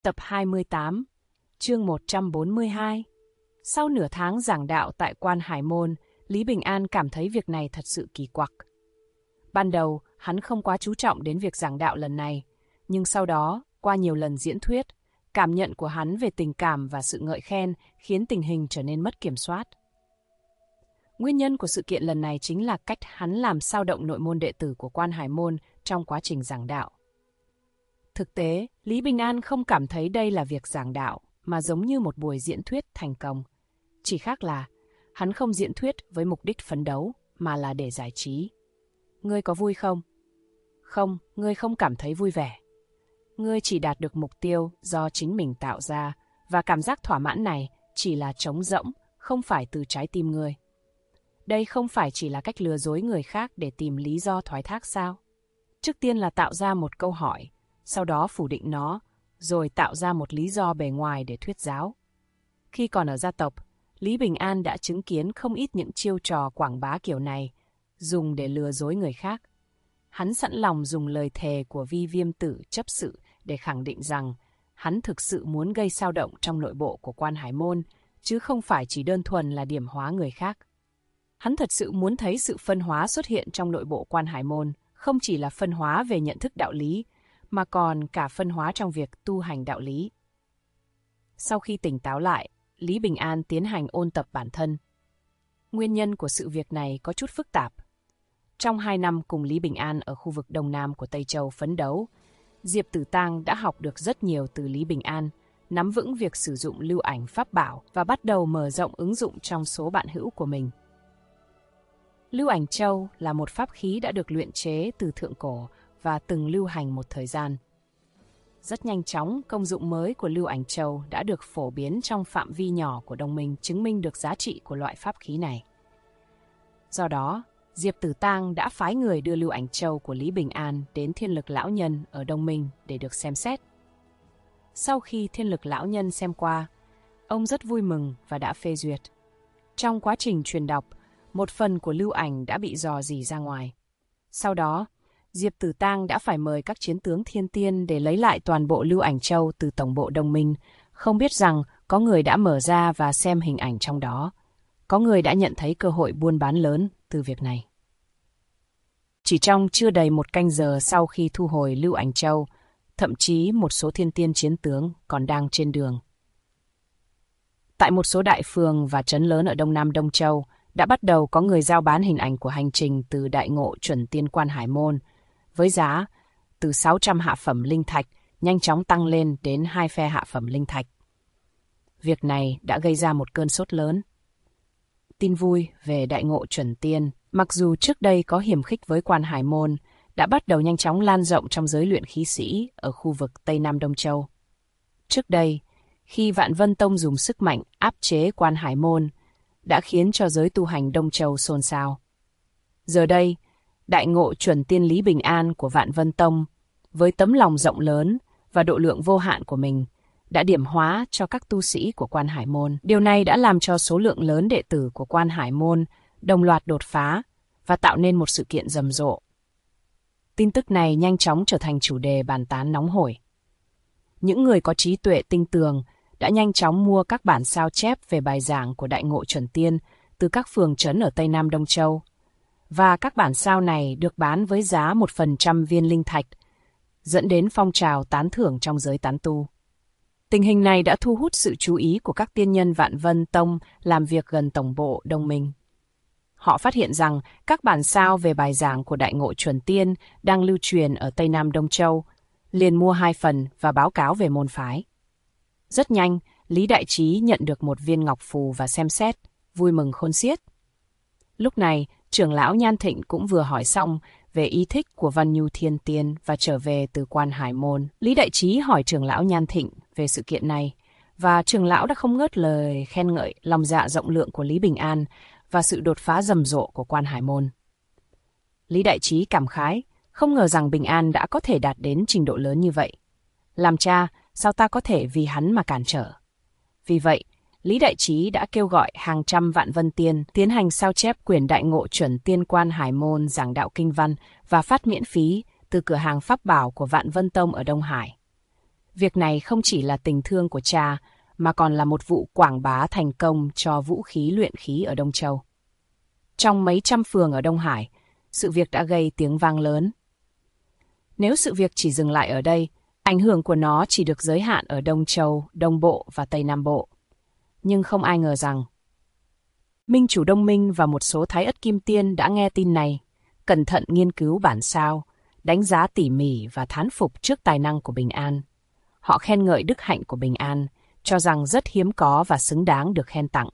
Tập 28, chương 142. Sau nửa tháng giảng đạo tại Quan Hải Môn, Lý Bình An cảm thấy việc này thật sự kỳ quặc. Ban đầu, hắn không quá chú trọng đến việc giảng đạo lần này, nhưng sau đó, qua nhiều lần diễn thuyết, cảm nhận của hắn về tình cảm và sự ngợi khen khiến tình hình trở nên mất kiểm soát. Nguyên nhân của sự kiện lần này chính là cách hắn làm xao động nội môn đệ tử của Quan Hải Môn trong quá trình giảng đạo. Thực tế, Lý Bình An không cảm thấy đây là việc giảng đạo, mà giống như một buổi diễn thuyết thành công. Chỉ khác là, hắn không diễn thuyết với mục đích phấn đấu, mà là để giải trí. Ngươi có vui không? Không, ngươi không cảm thấy vui vẻ. Ngươi chỉ đạt được mục tiêu do chính mình tạo ra, và cảm giác thỏa mãn này chỉ là trống rỗng, không phải từ trái tim ngươi. Đây không phải chỉ là cách lừa dối người khác để tìm lý do thoái thác sao? Trước tiên là tạo ra một câu hỏi, sau đó phủ định nó, rồi tạo ra một lý do bề ngoài để thuyết giáo. Khi còn ở gia tộc, Lý Bình An đã chứng kiến không ít những chiêu trò quảng bá kiểu này, dùng để lừa dối người khác. Hắn sẵn lòng dùng lời thề của Vi Viêm Tử chấp sự để khẳng định rằng hắn thực sự muốn gây xao động trong nội bộ của Quan Hải Môn, chứ không phải chỉ đơn thuần là điểm hóa người khác. Hắn thật sự muốn thấy sự phân hóa xuất hiện trong nội bộ Quan Hải Môn, không chỉ là phân hóa về nhận thức đạo lý, mà còn cả phân hóa trong việc tu hành đạo lý. Sau khi tỉnh táo lại, Lý Bình An tiến hành ôn tập bản thân. Nguyên nhân của sự việc này có chút phức tạp. Trong 2 năm cùng Lý Bình An ở khu vực Đông Nam của Tây Châu phấn đấu, Diệp Tử Tang đã học được rất nhiều từ Lý Bình An, nắm vững việc sử dụng lưu ảnh pháp bảo và bắt đầu mở rộng ứng dụng trong số bạn hữu của mình. Lưu ảnh châu là một pháp khí đã được luyện chế từ thượng cổ và từng lưu hành một thời gian. Rất nhanh chóng, công dụng mới của lưu ảnh châu đã được phổ biến trong phạm vi nhỏ của Đông Minh, chứng minh được giá trị của loại pháp khí này. Do đó, Diệp Tử Tang đã phái người đưa lưu ảnh châu của Lý Bình An đến Thiên Lực Lão Nhân ở Đông Minh để được xem xét. Sau khi Thiên Lực Lão Nhân xem qua, ông rất vui mừng và đã phê duyệt. Trong quá trình truyền đọc, một phần của lưu ảnh đã bị rò rỉ ra ngoài. Sau đó, Diệp Tử Tang đã phải mời các chiến tướng thiên tiên để lấy lại toàn bộ lưu ảnh châu từ tổng bộ Đông Minh, không biết rằng có người đã mở ra và xem hình ảnh trong đó. Có người đã nhận thấy cơ hội buôn bán lớn từ việc này. Chỉ trong chưa đầy 1 canh giờ sau khi thu hồi lưu ảnh châu, thậm chí một số thiên tiên chiến tướng còn đang trên đường. Tại một số đại phường và trấn lớn ở Đông Nam Đông Châu, đã bắt đầu có người giao bán hình ảnh của hành trình từ Đại Ngộ Chuẩn Tiên Quan Hải Môn, với giá từ 600 hạ phẩm linh thạch nhanh chóng tăng lên đến 2 phe hạ phẩm linh thạch. Việc này đã gây ra một cơn sốt lớn. Tin vui về Đại Ngộ Chuẩn Tiên, mặc dù trước đây có hiềm khích với Quan Hải Môn, đã bắt đầu nhanh chóng lan rộng trong giới luyện khí sĩ ở khu vực Tây Nam Đông Châu. Trước đây, khi Vạn Vân Tông dùng sức mạnh áp chế Quan Hải Môn, đã khiến cho giới tu hành Đông Châu xôn xao. Giờ đây, Đại Ngộ Chuẩn Tiên Lý Bình An của Vạn Vân Tông, với tấm lòng rộng lớn và độ lượng vô hạn của mình, đã điểm hóa cho các tu sĩ của Quan Hải Môn. Điều này đã làm cho số lượng lớn đệ tử của Quan Hải Môn đồng loạt đột phá và tạo nên một sự kiện rầm rộ. Tin tức này nhanh chóng trở thành chủ đề bàn tán nóng hổi. Những người có trí tuệ tinh tường đã nhanh chóng mua các bản sao chép về bài giảng của Đại Ngộ Chuẩn Tiên từ các phường trấn ở Tây Nam Đông Châu. Và các bản sao này được bán với giá 1% viên linh thạch, dẫn đến phong trào tán thưởng trong giới tán tu. Tình hình này đã thu hút sự chú ý của các tiên nhân Vạn Vân Tông làm việc gần tổng bộ Đông Minh. Họ phát hiện rằng các bản sao về bài giảng của Đại Ngộ Chuẩn Tiên đang lưu truyền ở Tây Nam Đông Châu, liền mua 2 phần và báo cáo về môn phái. Rất nhanh, Lý Đại Trí nhận được một viên ngọc phù và xem xét, vui mừng khôn xiết. Lúc này, trưởng lão Nhan Thịnh cũng vừa hỏi xong về ý thích của Văn Nhu Thiên Tiên và trở về từ Quan Hải Môn. Lý Đại Trí hỏi trưởng lão Nhan Thịnh về sự kiện này, và trưởng lão đã không ngớt lời khen ngợi lòng dạ rộng lượng của Lý Bình An và sự đột phá rầm rộ của Quan Hải Môn. Lý Đại Trí cảm khái, không ngờ rằng Bình An đã có thể đạt đến trình độ lớn như vậy. Làm cha, sao ta có thể vì hắn mà cản trở? Vì vậy, Lý Đại Trí đã kêu gọi hàng trăm vạn vân tiên tiến hành sao chép quyển Đại Ngộ Chuẩn Tiên Quan Hải Môn giảng đạo kinh văn và phát miễn phí từ cửa hàng pháp bảo của Vạn Vân Tông ở Đông Hải. Việc này không chỉ là tình thương của cha, mà còn là một vụ quảng bá thành công cho vũ khí luyện khí ở Đông Châu. Trong mấy trăm phường ở Đông Hải, sự việc đã gây tiếng vang lớn. Nếu sự việc chỉ dừng lại ở đây, ảnh hưởng của nó chỉ được giới hạn ở Đông Châu, Đông Bộ và Tây Nam Bộ. Nhưng không ai ngờ rằng Minh chủ Đông Minh và một số Thái Ất Kim Tiên đã nghe tin này, cẩn thận nghiên cứu bản sao, đánh giá tỉ mỉ và thán phục trước tài năng của Bình An. Họ khen ngợi đức hạnh của Bình An, cho rằng rất hiếm có và xứng đáng được khen tặng.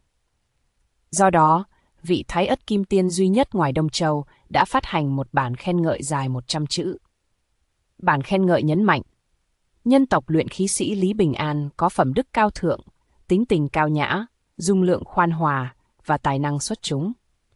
Do đó, vị Thái Ất Kim Tiên duy nhất ngoài Đông Châu đã phát hành một bản khen ngợi dài 100 chữ. Bản khen ngợi nhấn mạnh, nhân tộc luyện khí sĩ Lý Bình An có phẩm đức cao thượng, tính tình cao nhã, dung lượng khoan hòa và tài năng xuất chúng.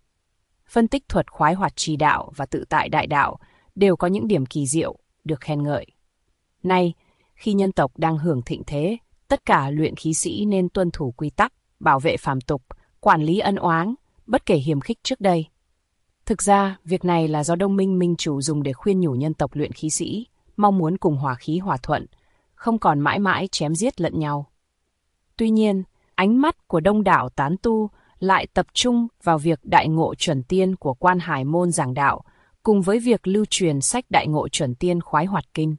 Phân tích thuật khoái hoạt trì đạo và tự tại đại đạo đều có những điểm kỳ diệu, được khen ngợi. Nay, khi nhân tộc đang hưởng thịnh thế, tất cả luyện khí sĩ nên tuân thủ quy tắc, bảo vệ phàm tục, quản lý ân oán, bất kể hiềm khích trước đây. Thực ra, việc này là do Đông Minh Minh chủ dùng để khuyên nhủ nhân tộc luyện khí sĩ, mong muốn cùng hòa khí hòa thuận, không còn mãi mãi chém giết lẫn nhau. Tuy nhiên, ánh mắt của đông đảo tán tu lại tập trung vào việc đại ngộ chuẩn tiên của Quan Hải Môn giảng đạo, cùng với việc lưu truyền sách đại ngộ chuẩn tiên khoái hoạt kinh.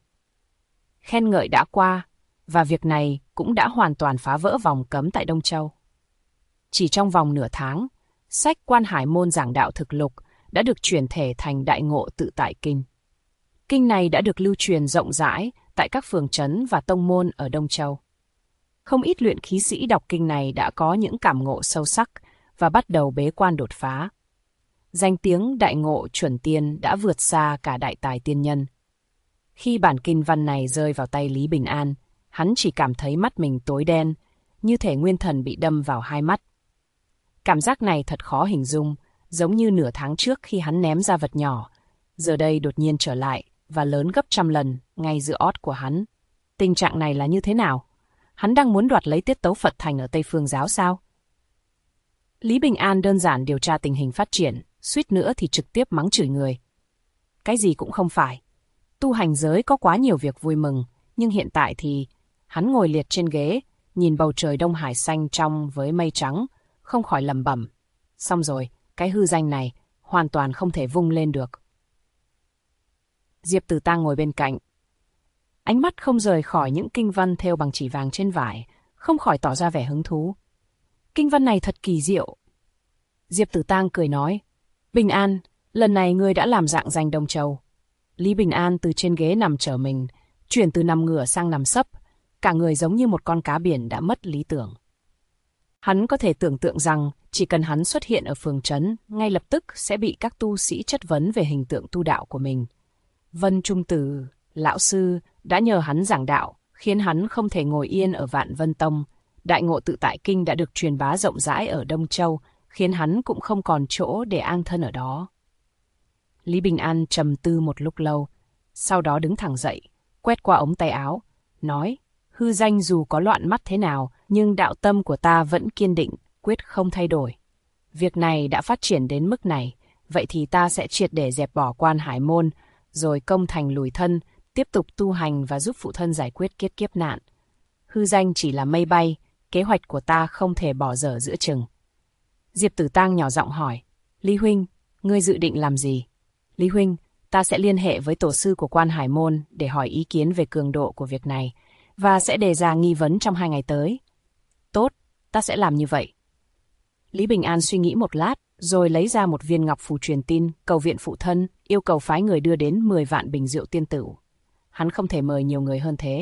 Khen ngợi đã qua, và việc này cũng đã hoàn toàn phá vỡ vòng cấm tại Đông Châu. Chỉ trong vòng nửa tháng, sách Quan Hải Môn giảng đạo thực lục đã được chuyển thể thành đại ngộ tự tại kinh. Kinh này đã được lưu truyền rộng rãi tại các phường trấn và tông môn ở Đông Châu. Không ít luyện khí sĩ đọc kinh này đã có những cảm ngộ sâu sắc và bắt đầu bế quan đột phá. Danh tiếng đại ngộ chuẩn tiên đã vượt xa cả đại tài tiên nhân. Khi bản kinh văn này rơi vào tay Lý Bình An, hắn chỉ cảm thấy mắt mình tối đen, như thể nguyên thần bị đâm vào hai mắt. Cảm giác này thật khó hình dung, giống như nửa tháng trước khi hắn ném ra vật nhỏ, giờ đây đột nhiên trở lại và lớn gấp trăm lần ngay giữa ót của hắn. Tình trạng này là như thế nào? Hắn đang muốn đoạt lấy tiết tấu Phật thành ở Tây Phương giáo sao? Lý Bình An đơn giản điều tra tình hình phát triển, suýt nữa thì trực tiếp mắng chửi người. Cái gì cũng không phải. Tu hành giới có quá nhiều việc vui mừng, nhưng hiện tại thì hắn ngồi liệt trên ghế, nhìn bầu trời Đông Hải xanh trong với mây trắng, không khỏi lẩm bẩm. Xong rồi, cái hư danh này hoàn toàn không thể vung lên được. Diệp Tử Tang ngồi bên cạnh. Ánh mắt không rời khỏi những kinh văn thêu bằng chỉ vàng trên vải, không khỏi tỏ ra vẻ hứng thú. Kinh văn này thật kỳ diệu. Diệp Tử Tang cười nói, Bình An, lần này ngươi đã làm rạng danh Đông Châu. Lý Bình An từ trên ghế nằm trở mình, chuyển từ nằm ngửa sang nằm sấp, cả người giống như một con cá biển đã mất lý tưởng. Hắn có thể tưởng tượng rằng chỉ cần hắn xuất hiện ở phường trấn, ngay lập tức sẽ bị các tu sĩ chất vấn về hình tượng tu đạo của mình. Vân Trung Tử, lão sư, đã nhờ hắn giảng đạo, khiến hắn không thể ngồi yên ở Vạn Vân Tông. Đại ngộ tự tại kinh đã được truyền bá rộng rãi ở Đông Châu, khiến hắn cũng không còn chỗ để an thân ở đó. Lý Bình An trầm tư một lúc lâu, sau đó đứng thẳng dậy, quét qua ống tay áo, nói, hư danh dù có loạn mắt thế nào, nhưng đạo tâm của ta vẫn kiên định, quyết không thay đổi. Việc này đã phát triển đến mức này, vậy thì ta sẽ triệt để dẹp bỏ Quan Hải Môn, rồi công thành lùi thân, tiếp tục tu hành và giúp phụ thân giải quyết kiếp nạn. Hư danh chỉ là mây bay, kế hoạch của ta không thể bỏ dở giữa chừng. Diệp Tử Tang nhỏ giọng hỏi, Lý huynh, ngươi dự định làm gì? Lý huynh, ta sẽ liên hệ với tổ sư của Quan Hải Môn để hỏi ý kiến về cường độ của việc này, và sẽ đề ra nghi vấn trong 2 ngày tới. Tốt, ta sẽ làm như vậy. Lý Bình An suy nghĩ một lát, rồi lấy ra một viên ngọc phù truyền tin, cầu viện phụ thân, yêu cầu phái người đưa đến 10 vạn bình rượu tiên tửu. Hắn không thể mời nhiều người hơn thế.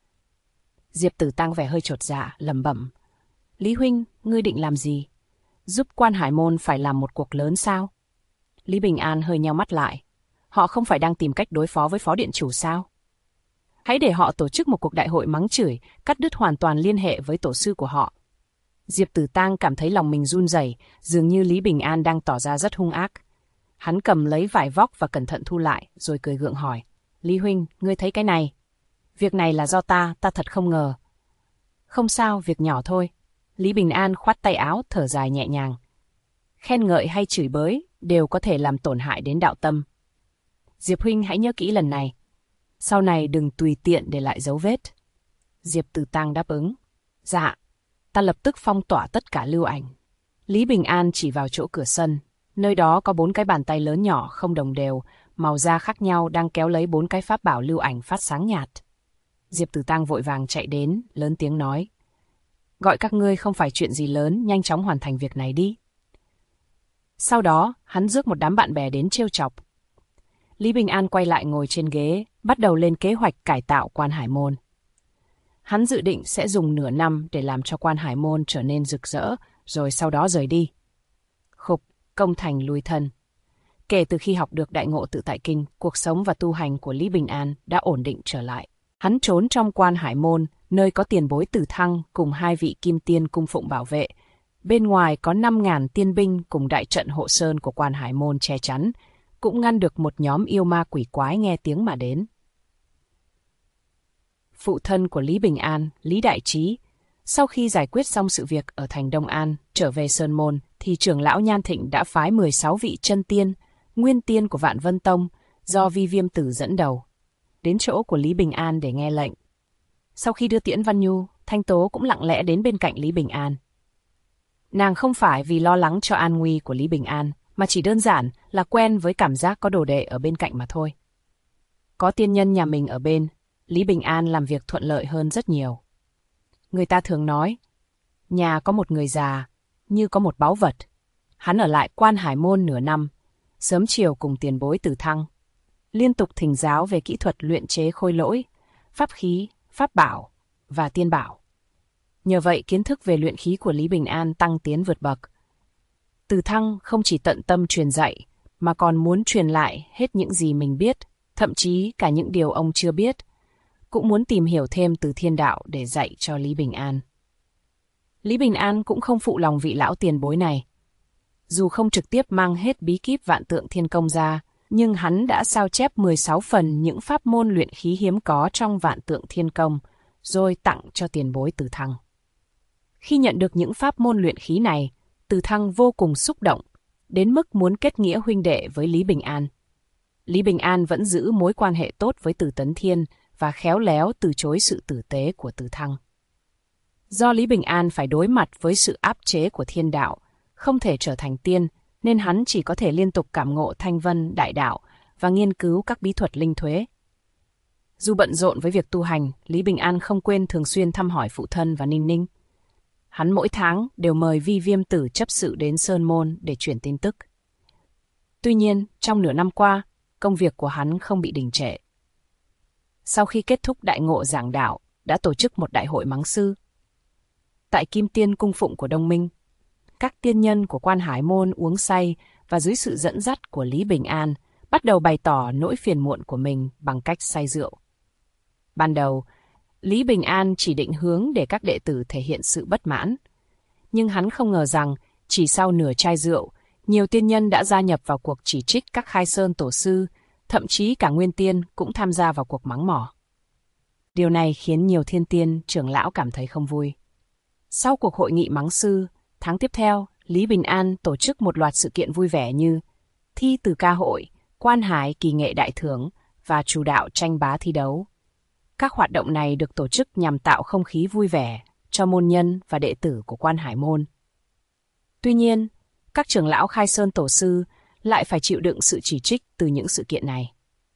Diệp Tử Tang vẻ hơi chột dạ, lẩm bẩm. Lý huynh, ngươi định làm gì? Giúp Quan Hải Môn phải làm một cuộc lớn sao? Lý Bình An hơi nheo mắt lại. Họ không phải đang tìm cách đối phó với phó điện chủ sao? Hãy để họ tổ chức một cuộc đại hội mắng chửi, cắt đứt hoàn toàn liên hệ với tổ sư của họ. Diệp Tử Tang cảm thấy lòng mình run rẩy, dường như Lý Bình An đang tỏ ra rất hung ác. Hắn cầm lấy vải vóc và cẩn thận thu lại, rồi cười gượng hỏi. Lý huynh, ngươi thấy cái này? Việc này là do ta thật không ngờ. Không sao, việc nhỏ thôi. Lý Bình An khoát tay áo, thở dài nhẹ nhàng. Khen ngợi hay chửi bới đều có thể làm tổn hại đến đạo tâm. Diệp huynh hãy nhớ kỹ lần này. Sau này đừng tùy tiện để lại dấu vết. Diệp Tử Tăng đáp ứng. Dạ, ta lập tức phong tỏa tất cả lưu ảnh. Lý Bình An chỉ vào chỗ cửa sân. Nơi đó có 4 cái bàn tay lớn nhỏ không đồng đều, màu da khác nhau đang kéo lấy 4 cái pháp bảo lưu ảnh phát sáng nhạt. Diệp Tử Tăng vội vàng chạy đến, lớn tiếng nói. Gọi các ngươi không phải chuyện gì lớn, nhanh chóng hoàn thành việc này đi. Sau đó, hắn rước một đám bạn bè đến trêu chọc. Lý Bình An quay lại ngồi trên ghế, bắt đầu lên kế hoạch cải tạo Quan Hải Môn. Hắn dự định sẽ dùng nửa năm để làm cho Quan Hải Môn trở nên rực rỡ, rồi sau đó rời đi. Khục, công thành lui thân. Kể từ khi học được Đại Ngộ Tự Tại Kinh, cuộc sống và tu hành của Lý Bình An đã ổn định trở lại. Hắn trốn trong Quan Hải Môn, nơi có tiền bối Tử Thăng cùng 2 vị kim tiên cung phụng bảo vệ. Bên ngoài có 5.000 tiên binh cùng đại trận hộ sơn của Quan Hải Môn che chắn, cũng ngăn được một nhóm yêu ma quỷ quái nghe tiếng mà đến. Phụ thân của Lý Bình An, Lý Đại Trí, sau khi giải quyết xong sự việc ở thành Đông An, trở về Sơn Môn, thì trưởng lão Nhan Thịnh đã phái 16 vị chân tiên, nguyên tiên của Vạn Vân Tông, do Vi Viêm Tử dẫn đầu, đến chỗ của Lý Bình An để nghe lệnh. Sau khi đưa tiễn Văn Nhu, Thanh Tố cũng lặng lẽ đến bên cạnh Lý Bình An. Nàng không phải vì lo lắng cho an nguy của Lý Bình An, mà chỉ đơn giản là quen với cảm giác có đồ đệ ở bên cạnh mà thôi. Có tiên nhân nhà mình ở bên, Lý Bình An làm việc thuận lợi hơn rất nhiều. Người ta thường nói, nhà có một người già, như có một báu vật. Hắn ở lại Quan Hải Môn nửa năm, sớm chiều cùng tiền bối Tử Thăng, liên tục thỉnh giáo về kỹ thuật luyện chế khôi lỗi, pháp khí, pháp bảo và tiên bảo. Nhờ vậy kiến thức về luyện khí của Lý Bình An tăng tiến vượt bậc. Tử Thăng không chỉ tận tâm truyền dạy, mà còn muốn truyền lại hết những gì mình biết, thậm chí cả những điều ông chưa biết, cũng muốn tìm hiểu thêm từ thiên đạo để dạy cho Lý Bình An. Lý Bình An cũng không phụ lòng vị lão tiền bối này. Dù không trực tiếp mang hết bí kíp Vạn Tượng Thiên Công ra, nhưng hắn đã sao chép 16 phần những pháp môn luyện khí hiếm có trong Vạn Tượng Thiên Công, rồi tặng cho tiền bối Tử Thăng. Khi nhận được những pháp môn luyện khí này, Tử Thăng vô cùng xúc động, đến mức muốn kết nghĩa huynh đệ với Lý Bình An. Lý Bình An vẫn giữ mối quan hệ tốt với Tử Tấn Thiên và khéo léo từ chối sự tử tế của Tử Thăng. Do Lý Bình An phải đối mặt với sự áp chế của thiên đạo, không thể trở thành tiên, nên hắn chỉ có thể liên tục cảm ngộ thanh vân đại đạo và nghiên cứu các bí thuật linh thuế. Dù bận rộn với việc tu hành, Lý Bình An không quên thường xuyên thăm hỏi phụ thân và Ninh Ninh. Hắn mỗi tháng đều mời Vi Viêm Tử chấp sự đến Sơn Môn để chuyển tin tức. Tuy nhiên, trong nửa năm qua, công việc của hắn không bị đình trệ. Sau khi kết thúc đại ngộ giảng đạo, đã tổ chức một đại hội mắng sư. Tại Kim Tiên cung phụng của Đông Minh, các tiên nhân của Quan Hải Môn uống say và dưới sự dẫn dắt của Lý Bình An, bắt đầu bày tỏ nỗi phiền muộn của mình bằng cách say rượu. Ban đầu, Lý Bình An chỉ định hướng để các đệ tử thể hiện sự bất mãn. Nhưng hắn không ngờ rằng, chỉ sau nửa chai rượu, nhiều tiên nhân đã gia nhập vào cuộc chỉ trích các khai sơn tổ sư, thậm chí cả nguyên tiên cũng tham gia vào cuộc mắng mỏ. Điều này khiến nhiều thiên tiên trưởng lão cảm thấy không vui. Sau cuộc hội nghị mắng sư, tháng tiếp theo, Lý Bình An tổ chức một loạt sự kiện vui vẻ như thi từ ca hội, Quan Hải kỳ nghệ đại thưởng và chủ đạo tranh bá thi đấu. Các hoạt động này được tổ chức nhằm tạo không khí vui vẻ cho môn nhân và đệ tử của Quan Hải Môn. Tuy nhiên, các trưởng lão khai sơn tổ sư lại phải chịu đựng sự chỉ trích từ những sự kiện này.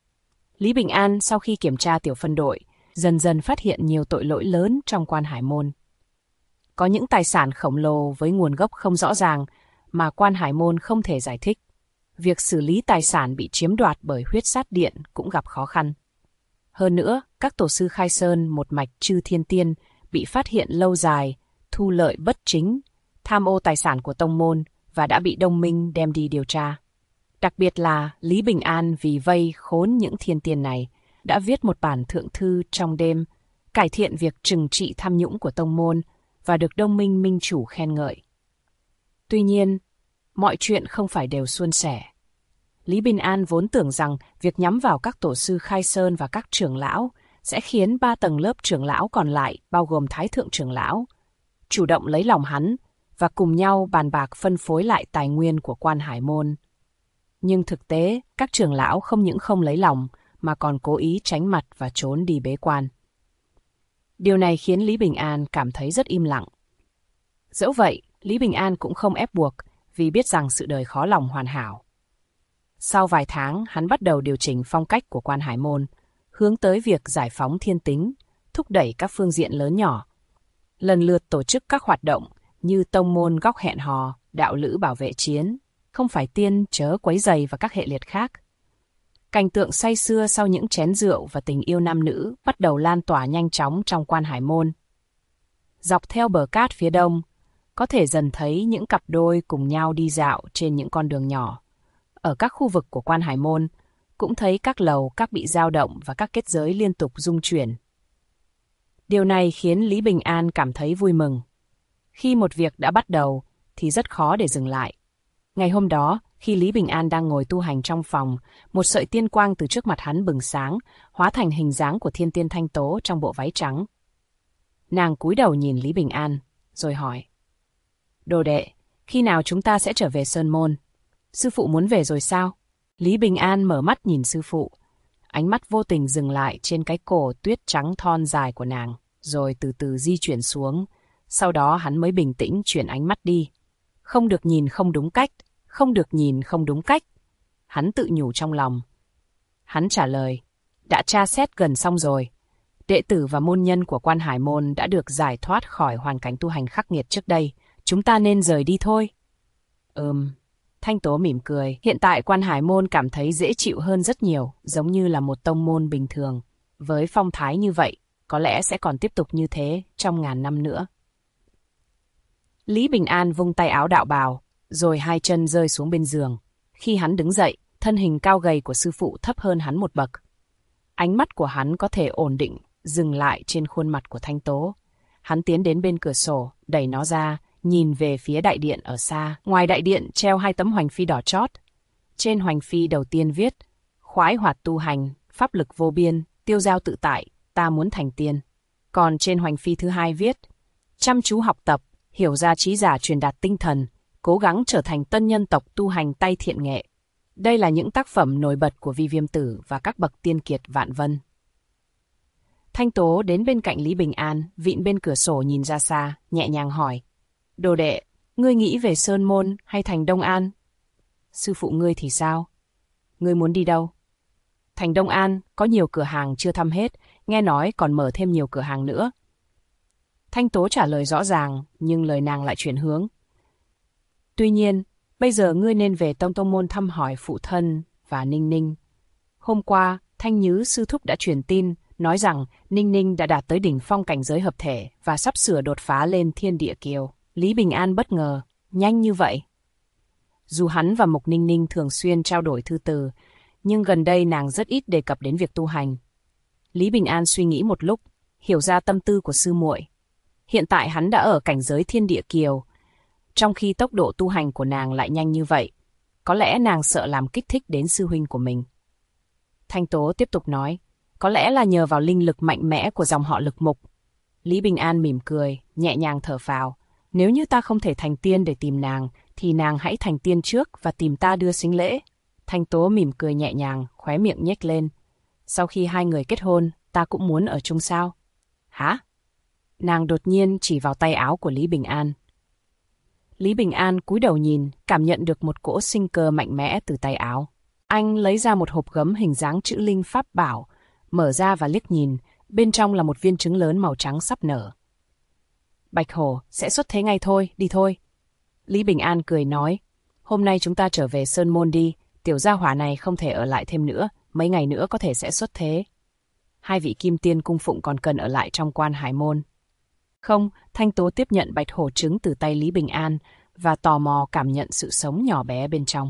Lý Bình An sau khi kiểm tra tiểu phân đội, dần dần phát hiện nhiều tội lỗi lớn trong Quan Hải Môn. Có những tài sản khổng lồ với nguồn gốc không rõ ràng mà Quan Hải Môn không thể giải thích. Việc xử lý tài sản bị chiếm đoạt bởi huyết sát điện cũng gặp khó khăn. Hơn nữa, các tổ sư khai sơn một mạch Chư Thiên Tiên bị phát hiện lâu dài, thu lợi bất chính, tham ô tài sản của tông môn và đã bị Đông Minh đem đi điều tra. Đặc biệt là Lý Bình An vì vây khốn những thiên tiên này, đã viết một bản thượng thư trong đêm, cải thiện việc trừng trị tham nhũng của tông môn và được Đông Minh minh chủ khen ngợi. Tuy nhiên, mọi chuyện không phải đều suôn sẻ. Lý Bình An vốn tưởng rằng việc nhắm vào các tổ sư khai sơn và các trưởng lão sẽ khiến 3 tầng lớp trưởng lão còn lại, bao gồm Thái Thượng trưởng lão, chủ động lấy lòng hắn và cùng nhau bàn bạc phân phối lại tài nguyên của Quan Hải Môn. Nhưng thực tế, các trưởng lão không những không lấy lòng mà còn cố ý tránh mặt và trốn đi bế quan. Điều này khiến Lý Bình An cảm thấy rất im lặng. Dẫu vậy, Lý Bình An cũng không ép buộc, vì biết rằng sự đời khó lòng hoàn hảo. Sau vài tháng, hắn bắt đầu điều chỉnh phong cách của Quan Hải Môn, hướng tới việc giải phóng thiên tính, thúc đẩy các phương diện lớn nhỏ. Lần lượt tổ chức các hoạt động như tông môn góc hẹn hò, đạo lữ bảo vệ chiến, không phải tiên chớ quấy rầy và các hệ liệt khác. Cảnh tượng say sưa sau những chén rượu và tình yêu nam nữ bắt đầu lan tỏa nhanh chóng trong Quan Hải Môn. Dọc theo bờ cát phía đông, có thể dần thấy những cặp đôi cùng nhau đi dạo trên những con đường nhỏ. Ở các khu vực của Quan Hải Môn, cũng thấy các lầu các bị dao động và các kết giới liên tục rung chuyển. Điều này khiến Lý Bình An cảm thấy vui mừng. Khi một việc đã bắt đầu, thì rất khó để dừng lại. Ngày hôm đó, khi Lý Bình An đang ngồi tu hành trong phòng, một sợi tiên quang từ trước mặt hắn bừng sáng, hóa thành hình dáng của thiên tiên Thanh Tố trong bộ váy trắng. Nàng cúi đầu nhìn Lý Bình An, rồi hỏi. Đồ đệ, khi nào chúng ta sẽ trở về Sơn Môn? Sư phụ muốn về rồi sao? Lý Bình An mở mắt nhìn sư phụ. Ánh mắt vô tình dừng lại trên cái cổ tuyết trắng thon dài của nàng, rồi từ từ di chuyển xuống. Sau đó hắn mới bình tĩnh chuyển ánh mắt đi. Không được nhìn không đúng cách, không được nhìn không đúng cách. Hắn tự nhủ trong lòng. Hắn trả lời, đã tra xét gần xong rồi. Đệ tử và môn nhân của Quan Hải Môn đã được giải thoát khỏi hoàn cảnh tu hành khắc nghiệt trước đây. Chúng ta nên rời đi thôi. Thanh Tố mỉm cười. Hiện tại Quan Hải Môn cảm thấy dễ chịu hơn rất nhiều, giống như là một tông môn bình thường. Với phong thái như vậy, có lẽ sẽ còn tiếp tục như thế trong ngàn năm nữa. Lý Bình An vung tay áo đạo bào, rồi hai chân rơi xuống bên giường. Khi hắn đứng dậy, thân hình cao gầy của sư phụ thấp hơn hắn một bậc. Ánh mắt của hắn có thể ổn định, dừng lại trên khuôn mặt của Thanh Tố. Hắn tiến đến bên cửa sổ, đẩy nó ra, nhìn về phía đại điện ở xa. Ngoài đại điện treo 2 tấm hoành phi đỏ chót. Trên hoành phi đầu tiên viết, khoái hoạt tu hành, pháp lực vô biên, tiêu dao tự tại, ta muốn thành tiên. Còn trên hoành phi thứ hai viết, chăm chú học tập, hiểu ra trí giả truyền đạt tinh thần, cố gắng trở thành tân nhân tộc tu hành tay thiện nghệ. Đây là những tác phẩm nổi bật của Vi Viêm Tử và các bậc tiên kiệt vạn vân. Thanh Tố đến bên cạnh Lý Bình An, vịn bên cửa sổ nhìn ra xa, nhẹ nhàng hỏi. Đồ đệ, ngươi nghĩ về Sơn Môn hay thành Đông An? Sư phụ ngươi thì sao? Ngươi muốn đi đâu? Thành Đông An có nhiều cửa hàng chưa thăm hết, nghe nói còn mở thêm nhiều cửa hàng nữa. Thanh Tố trả lời rõ ràng, nhưng lời nàng lại chuyển hướng. Tuy nhiên, bây giờ ngươi nên về Tông Môn thăm hỏi phụ thân và Ninh Ninh. Hôm qua, Thanh Nhứ sư thúc đã truyền tin, nói rằng Ninh Ninh đã đạt tới đỉnh phong cảnh giới hợp thể và sắp sửa đột phá lên Thiên Địa Kiều. Lý Bình An bất ngờ, nhanh như vậy. Dù hắn và Mục Ninh Ninh thường xuyên trao đổi thư từ, nhưng gần đây nàng rất ít đề cập đến việc tu hành. Lý Bình An suy nghĩ một lúc, hiểu ra tâm tư của sư muội. Hiện tại hắn đã ở cảnh giới Thiên Địa Kiều, trong khi tốc độ tu hành của nàng lại nhanh như vậy. Có lẽ nàng sợ làm kích thích đến sư huynh của mình. Thanh Tố tiếp tục nói, có lẽ là nhờ vào linh lực mạnh mẽ của dòng họ Lực Mục. Lý Bình An mỉm cười, nhẹ nhàng thở phào. Nếu như ta không thể thành tiên để tìm nàng, thì nàng hãy thành tiên trước và tìm ta đưa sính lễ. Thanh Tố mỉm cười nhẹ nhàng, khóe miệng nhếch lên. Sau khi hai người kết hôn, ta cũng muốn ở chung sao? Hả? Nàng đột nhiên chỉ vào tay áo của Lý Bình An. Lý Bình An cúi đầu nhìn, cảm nhận được một cỗ sinh cơ mạnh mẽ từ tay áo. Anh lấy ra một hộp gấm hình dáng chữ linh pháp bảo, mở ra và liếc nhìn, bên trong là một viên trứng lớn màu trắng sắp nở. Bạch Hổ sẽ xuất thế ngay thôi, đi thôi. Lý Bình An cười nói, hôm nay chúng ta trở về Sơn Môn đi, tiểu gia hỏa này không thể ở lại thêm nữa, mấy ngày nữa có thể sẽ xuất thế. Hai vị kim tiên cung phụng còn cần ở lại trong Quan Hải Môn. Không, Thanh Tố tiếp nhận bạch hổ trứng từ tay Lý Bình An và tò mò cảm nhận sự sống nhỏ bé bên trong.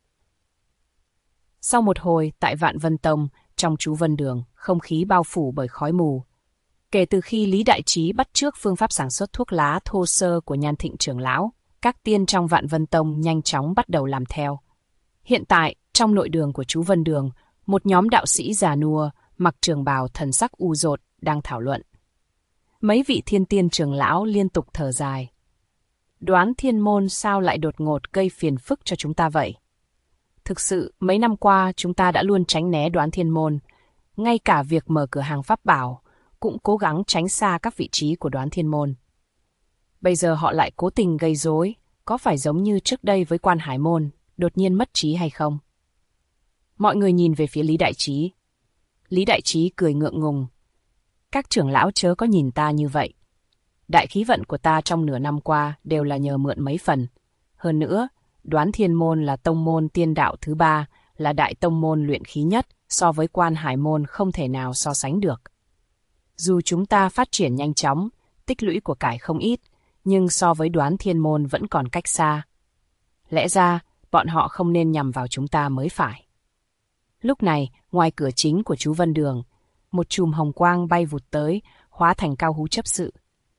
Sau một hồi, tại Vạn Vân Tông, trong Chú Vân Đường, không khí bao phủ bởi khói mù. Kể từ khi Lý Đại Trí bắt chước phương pháp sản xuất thuốc lá thô sơ của Nhan Thịnh trưởng lão, các tiên trong Vạn Vân Tông nhanh chóng bắt đầu làm theo. Hiện tại, trong nội đường của Chú Vân Đường, một nhóm đạo sĩ già nua, mặc trường bào thần sắc u dột, đang thảo luận. Mấy vị thiên tiên trưởng lão liên tục thở dài. Đoán Thiên Môn sao lại đột ngột gây phiền phức cho chúng ta vậy? Thực sự, mấy năm qua chúng ta đã luôn tránh né Đoán Thiên Môn. Ngay cả việc mở cửa hàng pháp bảo, cũng cố gắng tránh xa các vị trí của Đoán Thiên Môn. Bây giờ họ lại cố tình gây rối, có phải giống như trước đây với Quan Hải Môn, đột nhiên mất trí hay không? Mọi người nhìn về phía Lý Đại Trí. Lý Đại Trí cười ngượng ngùng. Các trưởng lão chớ có nhìn ta như vậy. Đại khí vận của ta trong nửa năm qua đều là nhờ mượn mấy phần. Hơn nữa, Đoán Thiên Môn là tông môn tiên đạo thứ 3, là đại tông môn luyện khí nhất, so với Quan Hải Môn không thể nào so sánh được. Dù chúng ta phát triển nhanh chóng, tích lũy của cải không ít, nhưng so với Đoán Thiên Môn vẫn còn cách xa. Lẽ ra, bọn họ không nên nhằm vào chúng ta mới phải. Lúc này, ngoài cửa chính của chú Vân Đường, một chùm hồng quang bay vụt tới, hóa thành Cao Hú chấp sự.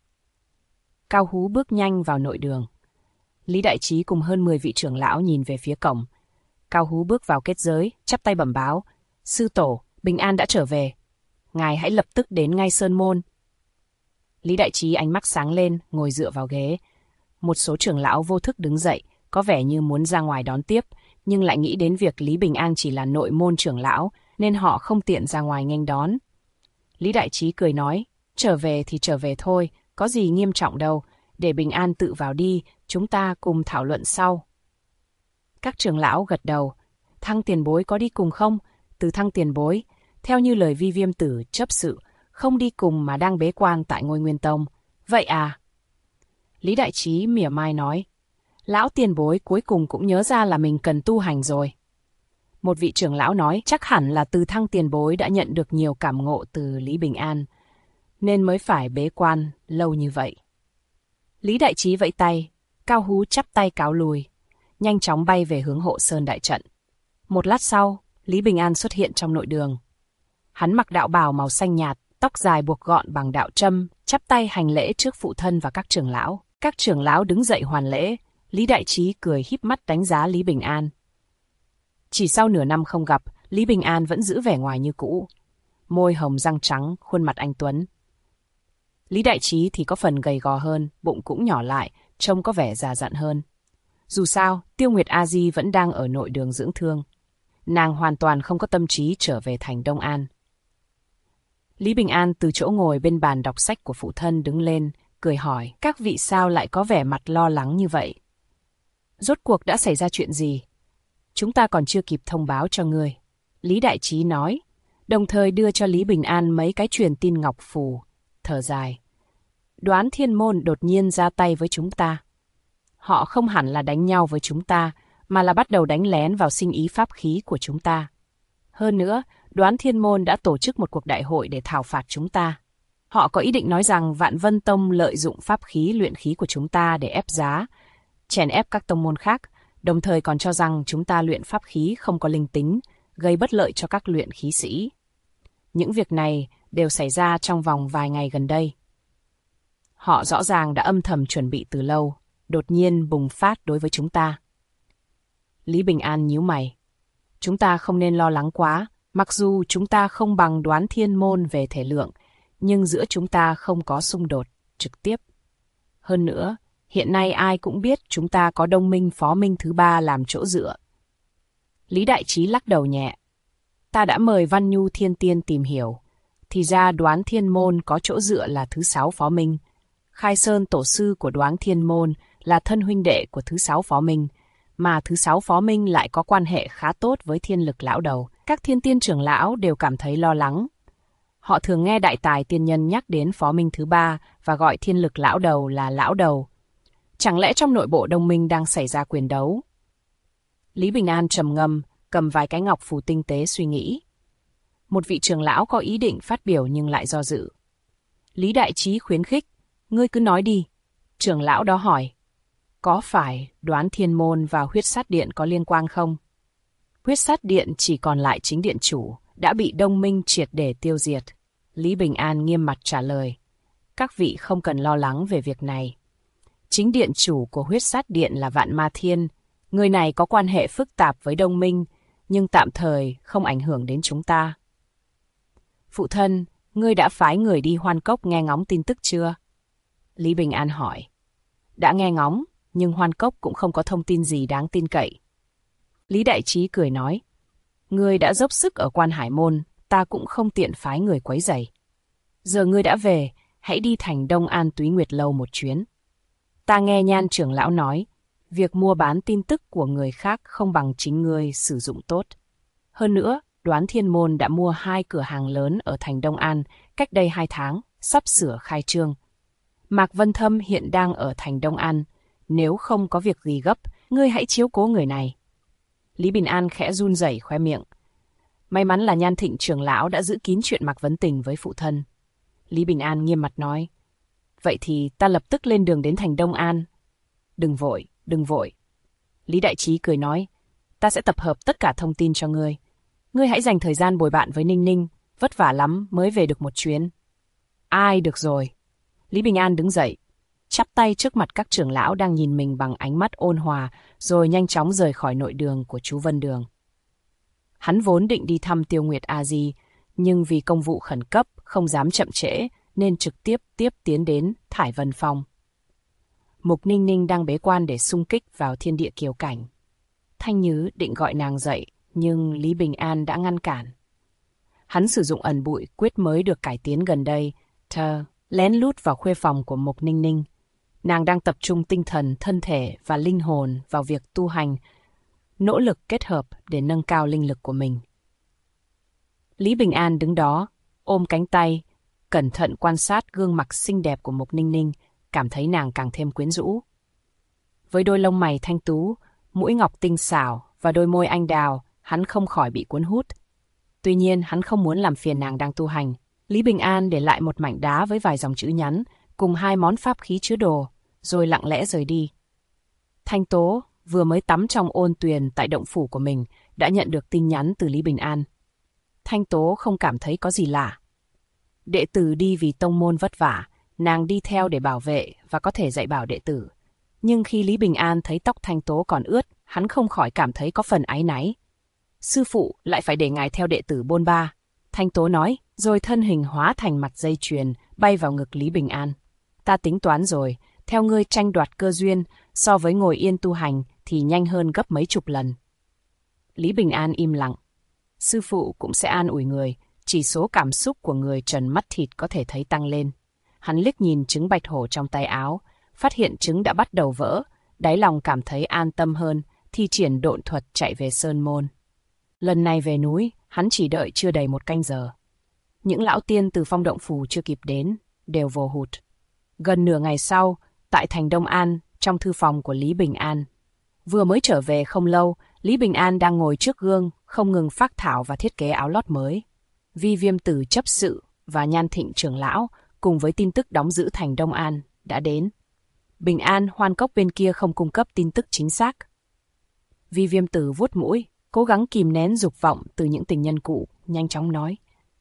Cao Hú bước nhanh vào nội đường. Lý Đại Trí cùng hơn 10 vị trưởng lão nhìn về phía cổng. Cao Hú bước vào kết giới, chắp tay bẩm báo. Sư tổ, Bình An đã trở về. Ngài hãy lập tức đến ngay Sơn Môn. Lý Đại Trí ánh mắt sáng lên, ngồi dựa vào ghế. Một số trưởng lão vô thức đứng dậy, có vẻ như muốn ra ngoài đón tiếp, nhưng lại nghĩ đến việc Lý Bình An chỉ là nội môn trưởng lão, nên họ không tiện ra ngoài nghênh đón. Lý Đại Trí cười nói, trở về thì trở về thôi, có gì nghiêm trọng đâu, để Bình An tự vào đi, chúng ta cùng thảo luận sau. Các trưởng lão gật đầu, Thăng tiền bối có đi cùng không? Từ Thăng tiền bối, theo như lời Vi Viêm Tử chấp sự, không đi cùng mà đang bế quan tại Ngôi Nguyên Tông. Vậy à? Lý Đại Trí mỉa mai nói, lão tiền bối cuối cùng cũng nhớ ra là mình cần tu hành rồi. Một vị trưởng lão nói chắc hẳn là Từ Thăng tiền bối đã nhận được nhiều cảm ngộ từ Lý Bình An, nên mới phải bế quan lâu như vậy. Lý Đại Trí vẫy tay, Cao Hú chắp tay cáo lùi, nhanh chóng bay về hướng Hộ Sơn đại trận. Một lát sau, Lý Bình An xuất hiện trong nội đường. Hắn mặc đạo bào màu xanh nhạt, tóc dài buộc gọn bằng đạo trâm, chắp tay hành lễ trước phụ thân và các trưởng lão. Các trưởng lão đứng dậy hoàn lễ, Lý Đại Trí cười híp mắt đánh giá Lý Bình An. Chỉ sau nửa năm không gặp, Lý Bình An vẫn giữ vẻ ngoài như cũ. Môi hồng răng trắng, khuôn mặt anh tuấn. Lý Đại Trí thì có phần gầy gò hơn, bụng cũng nhỏ lại, trông có vẻ già dặn hơn. Dù sao, Tiêu Nguyệt A Di vẫn đang ở nội đường dưỡng thương. Nàng hoàn toàn không có tâm trí trở về thành Đông An. Lý Bình An từ chỗ ngồi bên bàn đọc sách của phụ thân đứng lên, cười hỏi, các vị sao lại có vẻ mặt lo lắng như vậy? Rốt cuộc đã xảy ra chuyện gì? Chúng ta còn chưa kịp thông báo cho ngươi. Lý Đại Trí nói, đồng thời đưa cho Lý Bình An mấy cái truyền tin ngọc phù, thở dài. Đoán Thiên Môn đột nhiên ra tay với chúng ta. Họ không hẳn là đánh nhau với chúng ta, mà là bắt đầu đánh lén vào sinh ý pháp khí của chúng ta. Hơn nữa, Đoán Thiên Môn đã tổ chức một cuộc đại hội để thảo phạt chúng ta. Họ có ý định nói rằng Vạn Vân Tông lợi dụng pháp khí luyện khí của chúng ta để ép giá, chèn ép các tông môn khác, đồng thời còn cho rằng chúng ta luyện pháp khí không có linh tính, gây bất lợi cho các luyện khí sĩ. Những việc này đều xảy ra trong vòng vài ngày gần đây. Họ rõ ràng đã âm thầm chuẩn bị từ lâu, đột nhiên bùng phát đối với chúng ta. Lý Bình An nhíu mày. Chúng ta không nên lo lắng quá, mặc dù chúng ta không bằng Đoán Thiên Môn về thể lượng, nhưng giữa chúng ta không có xung đột trực tiếp. Hơn nữa, hiện nay ai cũng biết chúng ta có Đông Minh Phó Minh thứ 3 làm chỗ dựa. Lý Đại Trí lắc đầu nhẹ. Ta đã mời Văn Nhu Thiên Tiên tìm hiểu. Thì ra Đoán Thiên Môn có chỗ dựa là thứ 6 Phó Minh. Khai Sơn tổ sư của Đoán Thiên Môn là thân huynh đệ của thứ 6 Phó Minh, mà thứ 6 Phó Minh lại có quan hệ khá tốt với Thiên Lực lão đầu. Các thiên tiên trưởng lão đều cảm thấy lo lắng. Họ thường nghe đại tài tiên nhân nhắc đến Phó Minh thứ 3 và gọi Thiên Lực lão đầu là lão đầu. Chẳng lẽ trong nội bộ Đông Minh đang xảy ra quyền đấu? Lý Bình An trầm ngâm, cầm vài cái ngọc phù tinh tế suy nghĩ. Một vị trưởng lão có ý định phát biểu nhưng lại do dự. Lý Đại Trí khuyến khích, ngươi cứ nói đi. Trưởng lão đó hỏi, có phải Đoán Thiên Môn và Huyết Sát Điện có liên quan không? Huyết Sát Điện chỉ còn lại chính điện chủ, đã bị Đông Minh triệt để tiêu diệt. Lý Bình An nghiêm mặt trả lời, các vị không cần lo lắng về việc này. Chính điện chủ của Huyết Sát Điện là Vạn Ma Thiên. Người này có quan hệ phức tạp với Đông Minh, nhưng tạm thời không ảnh hưởng đến chúng ta. Phụ thân, ngươi đã phái người đi Hoan Cốc nghe ngóng tin tức chưa? Lý Bình An hỏi. Đã nghe ngóng, nhưng Hoan Cốc cũng không có thông tin gì đáng tin cậy. Lý Đại Trí cười nói, ngươi đã dốc sức ở Quan Hải Môn, ta cũng không tiện phái người quấy rầy. Giờ ngươi đã về, hãy đi thành Đông An Túy Nguyệt Lâu một chuyến. Ta nghe Nhan trưởng lão nói, việc mua bán tin tức của người khác không bằng chính ngươi sử dụng tốt. Hơn nữa, Đoán Thiên Môn đã mua 2 cửa hàng lớn ở thành Đông An cách đây 2 tháng, sắp sửa khai trương. Mạc Vân Thâm hiện đang ở thành Đông An, nếu không có việc gì gấp, ngươi hãy chiếu cố người này. Lý Bình An khẽ run rẩy khóe miệng. May mắn là Nhan Thịnh trưởng lão đã giữ kín chuyện Mạc Vấn Tình với phụ thân. Lý Bình An nghiêm mặt nói, vậy thì ta lập tức lên đường đến thành Đông An. Đừng vội, đừng vội. Lý Đại Trí cười nói, ta sẽ tập hợp tất cả thông tin cho ngươi. Ngươi hãy dành thời gian bồi bạn với Ninh Ninh, vất vả lắm mới về được một chuyến. Ai được rồi. Lý Bình An đứng dậy, chắp tay trước mặt các trưởng lão đang nhìn mình bằng ánh mắt ôn hòa, rồi nhanh chóng rời khỏi nội đường của chú Vân Đường. Hắn vốn định đi thăm Tiêu Nguyệt A Di, nhưng vì công vụ khẩn cấp không dám chậm trễ nên trực tiếp tiến đến Thải Vân Phong. Mục Ninh Ninh đang bế quan để xung kích vào thiên địa kiều cảnh. Thanh Nhứ định gọi nàng dậy, nhưng Lý Bình An đã ngăn cản. Hắn sử dụng ẩn bụi quyết mới được cải tiến gần đây, lén lút vào khuê phòng của Mục Ninh Ninh. Nàng đang tập trung tinh thần, thân thể và linh hồn vào việc tu hành, nỗ lực kết hợp để nâng cao linh lực của mình. Lý Bình An đứng đó, ôm cánh tay, cẩn thận quan sát gương mặt xinh đẹp của Mục Ninh Ninh, cảm thấy nàng càng thêm quyến rũ. Với đôi lông mày thanh tú, mũi ngọc tinh xảo và đôi môi anh đào, hắn không khỏi bị cuốn hút. Tuy nhiên, hắn không muốn làm phiền nàng đang tu hành. Lý Bình An để lại một mảnh đá với vài dòng chữ nhắn, cùng 2 món pháp khí chứa đồ, rồi lặng lẽ rời đi. Thanh Tố vừa mới tắm trong ôn tuyền tại động phủ của mình, đã nhận được tin nhắn từ Lý Bình An. Thanh Tố không cảm thấy có gì lạ. Đệ tử đi vì tông môn vất vả, nàng đi theo để bảo vệ và có thể dạy bảo đệ tử. Nhưng khi Lý Bình An thấy tóc Thanh Tố còn ướt, hắn không khỏi cảm thấy có phần áy náy. Sư phụ lại phải để ngài theo đệ tử bôn ba, Thanh Tố nói, rồi thân hình hóa thành mặt dây chuyền, bay vào ngực Lý Bình An. Ta tính toán rồi, theo ngươi tranh đoạt cơ duyên, so với ngồi yên tu hành thì nhanh hơn gấp mấy chục lần. Lý Bình An im lặng. Sư phụ cũng sẽ an ủi người, chỉ số cảm xúc của người trần mắt thịt có thể thấy tăng lên. Hắn liếc nhìn trứng bạch hổ trong tay áo, phát hiện trứng đã bắt đầu vỡ, đáy lòng cảm thấy an tâm hơn, thi triển độn thuật chạy về Sơn Môn. Lần này về núi, hắn chỉ đợi chưa đầy 1 canh giờ. Những lão tiên từ Phong Động Phủ chưa kịp đến, đều vô hụt. Gần nửa ngày sau, tại thành Đông An, trong thư phòng của Lý Bình An. Vừa mới trở về không lâu, Lý Bình An đang ngồi trước gương, không ngừng phác thảo và thiết kế áo lót mới. Vi Viêm Tử chấp sự và Nhan Thịnh trưởng lão, cùng với tin tức đóng giữ thành Đông An, đã đến. Bình An, Hoan Cốc bên kia không cung cấp tin tức chính xác. Vi Viêm Tử vuốt mũi, cố gắng kìm nén dục vọng từ những tình nhân cũ, nhanh chóng nói.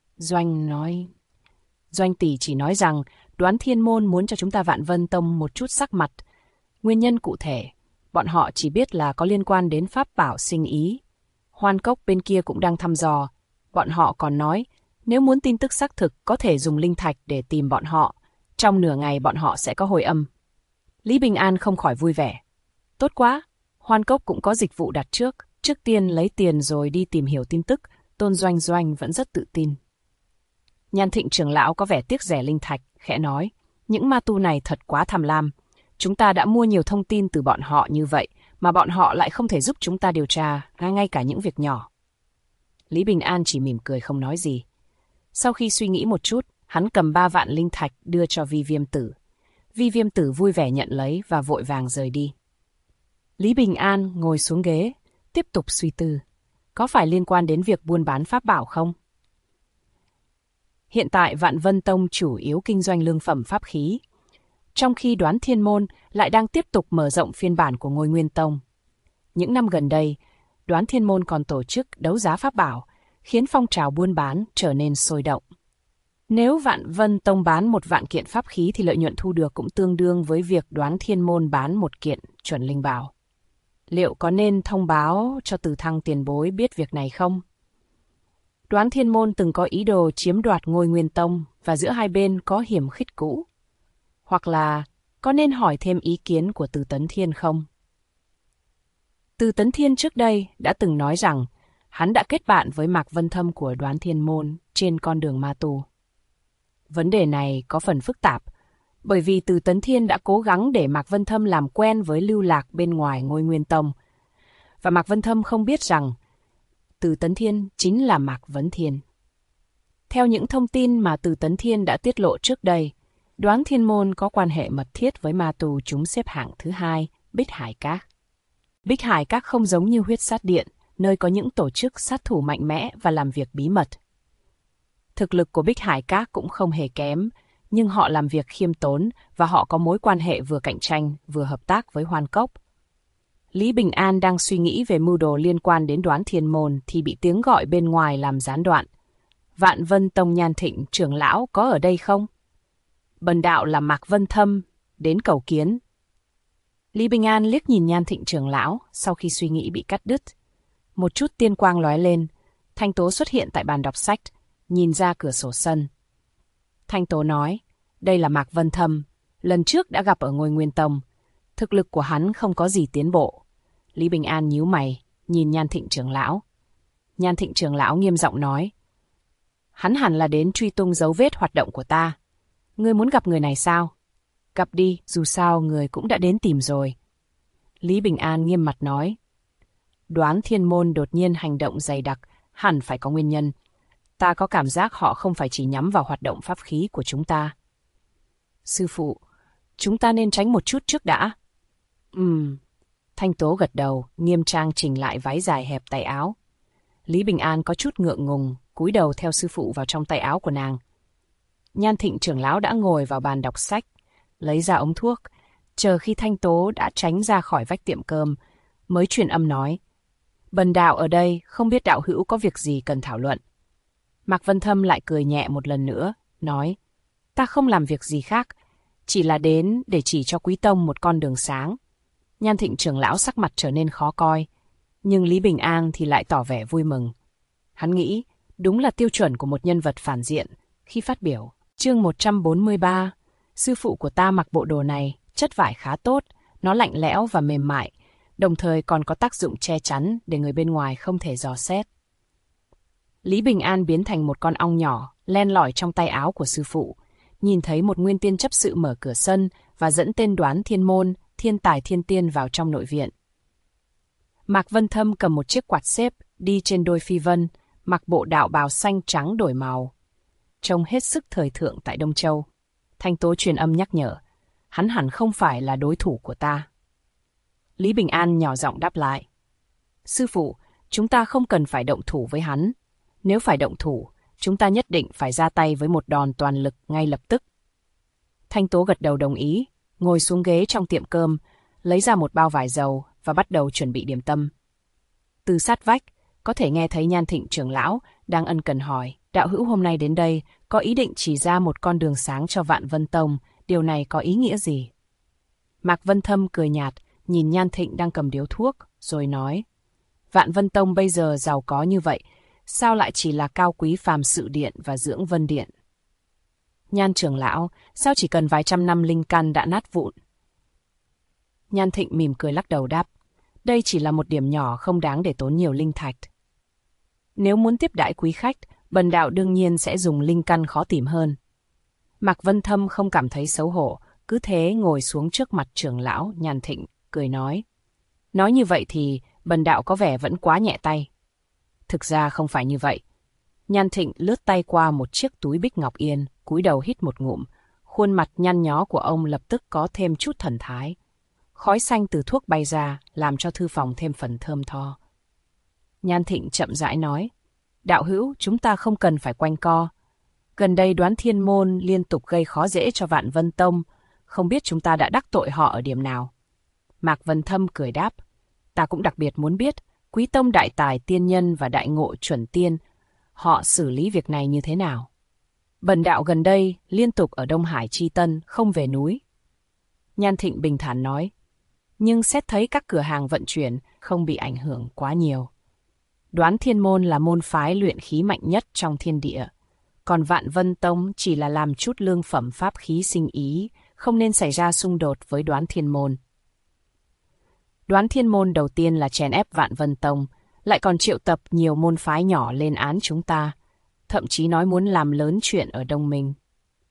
Doanh tỷ chỉ nói rằng Đoán Thiên Môn muốn cho chúng ta Vạn Vân Tông một chút sắc mặt. Nguyên nhân cụ thể, bọn họ chỉ biết là có liên quan đến pháp bảo sinh ý. Hoan Cốc bên kia cũng đang thăm dò. Bọn họ còn nói, nếu muốn tin tức xác thực có thể dùng linh thạch để tìm bọn họ. Trong nửa ngày bọn họ sẽ có hồi âm. Lý Bình An không khỏi vui vẻ. Tốt quá, Hoan Cốc cũng có dịch vụ đặt trước. Trước tiên lấy tiền rồi đi tìm hiểu tin tức, Tôn Doanh vẫn rất tự tin. Nhan Thịnh trưởng lão có vẻ tiếc rẻ linh thạch, khẽ nói, những ma tu này thật quá tham lam. Chúng ta đã mua nhiều thông tin từ bọn họ như vậy, mà bọn họ lại không thể giúp chúng ta điều tra, ngay cả những việc nhỏ. Lý Bình An chỉ mỉm cười không nói gì. Sau khi suy nghĩ một chút, hắn cầm 3 vạn linh thạch đưa cho Vi Viêm Tử. Vi Viêm Tử vui vẻ nhận lấy và vội vàng rời đi. Lý Bình An ngồi xuống ghế, tiếp tục suy tư. Có phải liên quan đến việc buôn bán pháp bảo không? Hiện tại Vạn Vân Tông chủ yếu kinh doanh lương phẩm pháp khí, trong khi Đoán Thiên Môn lại đang tiếp tục mở rộng phiên bản của Ngôi Nguyên Tông. Những năm gần đây, Đoán Thiên Môn còn tổ chức đấu giá pháp bảo, khiến phong trào buôn bán trở nên sôi động. Nếu Vạn Vân Tông bán 1 vạn kiện pháp khí thì lợi nhuận thu được cũng tương đương với việc Đoán Thiên Môn bán 1 kiện chuẩn linh bảo. Liệu có nên thông báo cho Từ Thăng tiền bối biết việc này không? Đoán Thiên Môn từng có ý đồ chiếm đoạt Ngôi Nguyên Tông và giữa hai bên có hiểm khích cũ. Hoặc là có nên hỏi thêm ý kiến của Từ Tấn Thiên không? Từ Tấn Thiên trước đây đã từng nói rằng hắn đã kết bạn với Mạc Vân Thâm của Đoán Thiên Môn trên con đường ma tu. Vấn đề này có phần phức tạp, bởi vì Từ Tấn Thiên đã cố gắng để Mạc Vân Thâm làm quen với lưu lạc bên ngoài ngôi Nguyên Tông. Và Mạc Vân Thâm không biết rằng Từ Tấn Thiên chính là Mạc Vấn Thiên. Theo những thông tin mà Từ Tấn Thiên đã tiết lộ trước đây, Đoán Thiên Môn có quan hệ mật thiết với ma tù chúng xếp hạng thứ 2, Bích Hải Các. Bích Hải Các không giống như Huyết Sát Điện, nơi có những tổ chức sát thủ mạnh mẽ và làm việc bí mật. Thực lực của Bích Hải Các cũng không hề kém, nhưng họ làm việc khiêm tốn và họ có mối quan hệ vừa cạnh tranh vừa hợp tác với Hoan Cốc. Lý Bình An đang suy nghĩ về mưu đồ liên quan đến Đoán Thiên Môn thì bị tiếng gọi bên ngoài làm gián đoạn. Vạn Vân Tông Nhan Thịnh trưởng lão có ở đây không? Bần đạo là Mạc Vân Thâm, đến cầu kiến. Lý Bình An liếc nhìn Nhan Thịnh trưởng lão sau khi suy nghĩ bị cắt đứt. Một chút tiên quang lóe lên, Thanh Tố xuất hiện tại bàn đọc sách, nhìn ra cửa sổ sân. Thanh Tố nói, đây là Mạc Vân Thâm, lần trước đã gặp ở ngôi Nguyên Tông. Thực lực của hắn không có gì tiến bộ. Lý Bình An nhíu mày, nhìn Nhan Thịnh trưởng lão. Nhan Thịnh trưởng lão nghiêm giọng nói, hắn hẳn là đến truy tung dấu vết hoạt động của ta. Ngươi muốn gặp người này sao? Gặp đi, dù sao người cũng đã đến tìm rồi. Lý Bình An nghiêm mặt nói, Đoán Thiên Môn đột nhiên hành động dày đặc, hẳn phải có nguyên nhân. Ta có cảm giác họ không phải chỉ nhắm vào hoạt động pháp khí của chúng ta. Sư phụ, chúng ta nên tránh một chút trước đã. Thanh Tố gật đầu, nghiêm trang chỉnh lại váy dài hẹp tay áo. Lý Bình An có chút ngượng ngùng, cúi đầu theo sư phụ vào trong tay áo của nàng. Nhan Thịnh trưởng lão đã ngồi vào bàn đọc sách, lấy ra ống thuốc, chờ khi Thanh Tố đã tránh ra khỏi vách tiệm cơm, mới truyền âm nói, bần đạo ở đây không biết đạo hữu có việc gì cần thảo luận. Mạc Vân Thâm lại cười nhẹ một lần nữa, nói, ta không làm việc gì khác, chỉ là đến để chỉ cho Quý Tông một con đường sáng. Nhan Thịnh trưởng lão sắc mặt trở nên khó coi, nhưng Lý Bình An thì lại tỏ vẻ vui mừng. Hắn nghĩ, đúng là tiêu chuẩn của một nhân vật phản diện khi phát biểu. Chương 143, sư phụ của ta mặc bộ đồ này, chất vải khá tốt, nó lạnh lẽo và mềm mại, đồng thời còn có tác dụng che chắn để người bên ngoài không thể dò xét. Lý Bình An biến thành một con ong nhỏ, len lỏi trong tay áo của sư phụ, nhìn thấy một nguyên tiên chấp sự mở cửa sân và dẫn tên Đoán Thiên Môn, thiên tài thiên tiên vào trong nội viện. Mạc Vân Thâm cầm một chiếc quạt xếp, đi trên đôi phi vân, mặc bộ đạo bào xanh trắng đổi màu. Trông hết sức thời thượng tại Đông Châu. Thanh Tố truyền âm nhắc nhở, hắn hẳn không phải là đối thủ của ta. Lý Bình An nhỏ giọng đáp lại, sư phụ, chúng ta không cần phải động thủ với hắn. Nếu phải động thủ, chúng ta nhất định phải ra tay với một đòn toàn lực ngay lập tức. Thanh Tố gật đầu đồng ý, ngồi xuống ghế trong tiệm cơm, lấy ra một bao vải dầu và bắt đầu chuẩn bị điểm tâm. Từ sát vách, có thể nghe thấy Nhan Thịnh trưởng lão đang ân cần hỏi, đạo hữu hôm nay đến đây có ý định chỉ ra một con đường sáng cho Vạn Vân Tông, điều này có ý nghĩa gì? Mạc Vân Thâm cười nhạt, nhìn Nhan Thịnh đang cầm điếu thuốc, rồi nói, Vạn Vân Tông bây giờ giàu có như vậy, sao lại chỉ là Cao Quý Phàm Sự Điện và Dưỡng Vân Điện? Nhan trưởng lão, sao chỉ cần vài trăm năm linh căn đã nát vụn? Nhan Thịnh mỉm cười lắc đầu đáp, đây chỉ là một điểm nhỏ không đáng để tốn nhiều linh thạch. Nếu muốn tiếp đãi quý khách, bần đạo đương nhiên sẽ dùng linh căn khó tìm hơn. Mạc Vân Thâm không cảm thấy xấu hổ, cứ thế ngồi xuống trước mặt trưởng lão Nhan Thịnh, cười nói. Nói như vậy thì bần đạo có vẻ vẫn quá nhẹ tay. Thực ra không phải như vậy. Nhan Thịnh lướt tay qua một chiếc túi bích ngọc yên, cúi đầu hít một ngụm. Khuôn mặt nhăn nhó của ông lập tức có thêm chút thần thái. Khói xanh từ thuốc bay ra, làm cho thư phòng thêm phần thơm tho. Nhan Thịnh chậm rãi nói, đạo hữu, chúng ta không cần phải quanh co. Gần đây Đoán Thiên Môn liên tục gây khó dễ cho Vạn Vân Tông, không biết chúng ta đã đắc tội họ ở điểm nào. Mạc Vân Thâm cười đáp, ta cũng đặc biệt muốn biết, Quý Tông đại tài tiên nhân và đại ngộ chuẩn tiên, họ xử lý việc này như thế nào? Bần đạo gần đây liên tục ở Đông Hải Chi Tân, không về núi. Nhan Thịnh bình thản nói, nhưng xét thấy các cửa hàng vận chuyển không bị ảnh hưởng quá nhiều. Đoán Thiên Môn là môn phái luyện khí mạnh nhất trong thiên địa, còn Vạn Vân Tông chỉ là làm chút lương phẩm pháp khí sinh ý, không nên xảy ra xung đột với Đoán Thiên Môn. Đoán Thiên Môn đầu tiên là chèn ép Vạn Vân Tông, lại còn triệu tập nhiều môn phái nhỏ lên án chúng ta, thậm chí nói muốn làm lớn chuyện ở Đông Minh.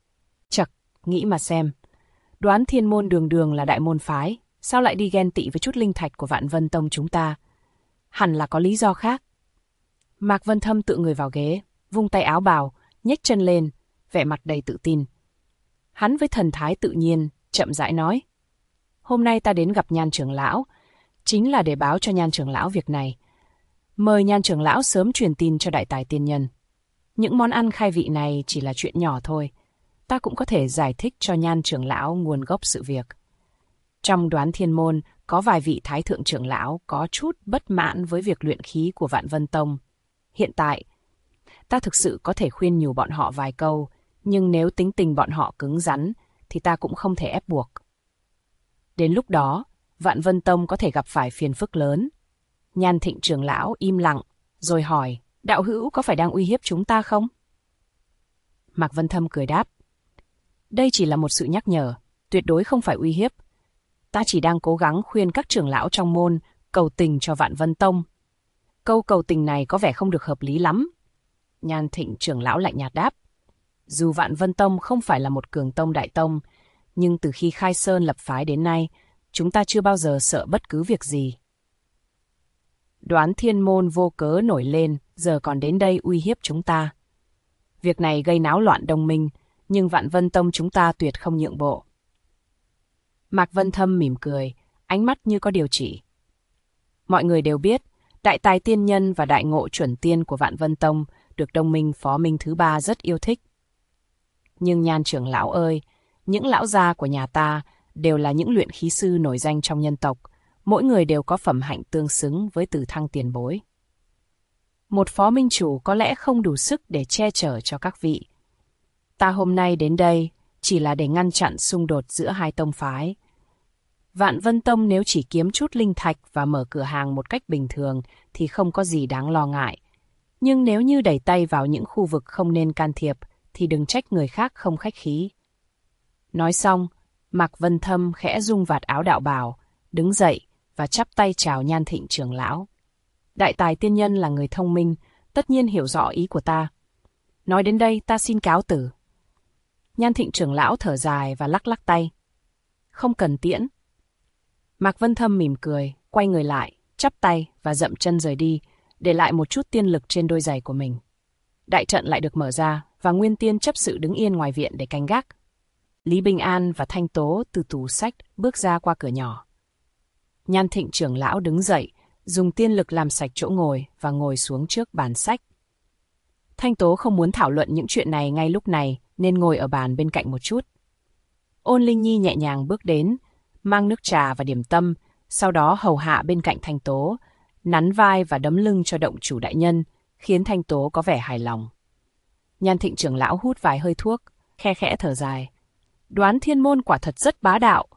nghĩ mà xem. Đoán Thiên Môn đường đường là đại môn phái, sao lại đi ghen tị với chút linh thạch của Vạn Vân Tông chúng ta? Hẳn là có lý do khác. Mạc Vân Thâm tựa người vào ghế, vung tay áo bào, nhếch chân lên, vẻ mặt đầy tự tin. Hắn với thần thái tự nhiên, chậm rãi nói. Hôm nay ta đến gặp Nhan trưởng lão, chính là để báo cho Nhan trưởng lão việc này. Mời Nhan trưởng lão sớm truyền tin cho đại tài tiên nhân. Những món ăn khai vị này chỉ là chuyện nhỏ thôi. Ta cũng có thể giải thích cho Nhan trưởng lão nguồn gốc sự việc. Trong Đoán Thiên Môn, có vài vị thái thượng trưởng lão có chút bất mãn với việc luyện khí của Vạn Vân Tông. Hiện tại, ta thực sự có thể khuyên nhủ bọn họ vài câu, nhưng nếu tính tình bọn họ cứng rắn, thì ta cũng không thể ép buộc. Đến lúc đó, Vạn Vân Tông có thể gặp phải phiền phức lớn. Nhan Thịnh trưởng lão im lặng, rồi hỏi, đạo hữu có phải đang uy hiếp chúng ta không? Mạc Vân Thâm cười đáp, đây chỉ là một sự nhắc nhở, tuyệt đối không phải uy hiếp. Ta chỉ đang cố gắng khuyên các trưởng lão trong môn cầu tình cho Vạn Vân Tông. Câu cầu tình này có vẻ không được hợp lý lắm. Nhan Thịnh trưởng lão lạnh nhạt đáp, dù Vạn Vân Tông không phải là một cường tông đại tông, nhưng từ khi khai sơn lập phái đến nay, chúng ta chưa bao giờ sợ bất cứ việc gì. Đoán Thiên Môn vô cớ nổi lên, giờ còn đến đây uy hiếp chúng ta. Việc này gây náo loạn đồng minh, nhưng Vạn Vân Tông chúng ta tuyệt không nhượng bộ. Mạc Vân Thâm mỉm cười, ánh mắt như có điều chỉ. Mọi người đều biết, đại tài tiên nhân và đại ngộ chuẩn tiên của Vạn Vân Tông được đồng minh Phó Minh thứ ba rất yêu thích. Nhưng Nhan trưởng lão ơi, những lão gia của nhà ta đều là những luyện khí sư nổi danh trong nhân tộc, mỗi người đều có phẩm hạnh tương xứng với Từ Thăng tiền bối. Một phó minh chủ có lẽ không đủ sức để che chở cho các vị. Ta hôm nay đến đây chỉ là để ngăn chặn xung đột giữa hai tông phái. Vạn Vân Tông nếu chỉ kiếm chút linh thạch và mở cửa hàng một cách bình thường thì không có gì đáng lo ngại. Nhưng nếu như đẩy tay vào những khu vực không nên can thiệp thì đừng trách người khác không khách khí. Nói xong, Mạc Vân Thâm khẽ rung vạt áo đạo bào, đứng dậy và chắp tay chào Nhan Thịnh trưởng lão. Đại tài tiên nhân là người thông minh, tất nhiên hiểu rõ ý của ta. Nói đến đây ta xin cáo từ. Nhan Thịnh trưởng lão thở dài và lắc lắc tay. Không cần tiễn. Mạc Vân Thâm mỉm cười, quay người lại, chắp tay và dậm chân rời đi, để lại một chút tiên lực trên đôi giày của mình. Đại trận lại được mở ra và Nguyên Tiên chấp sự đứng yên ngoài viện để canh gác. Lý Bình An và Thanh Tố từ tủ sách bước ra qua cửa nhỏ. Nhan Thịnh trưởng lão đứng dậy, dùng tiên lực làm sạch chỗ ngồi và ngồi xuống trước bàn sách. Thanh Tố không muốn thảo luận những chuyện này ngay lúc này nên ngồi ở bàn bên cạnh một chút. Ôn Linh Nhi nhẹ nhàng bước đến, mang nước trà và điểm tâm, sau đó hầu hạ bên cạnh Thanh Tố, nắn vai và đấm lưng cho động chủ đại nhân, khiến Thanh Tố có vẻ hài lòng. Nhan Thịnh trưởng lão hút vài hơi thuốc, khe khẽ thở dài. Đoán Thiên Môn quả thật rất bá đạo.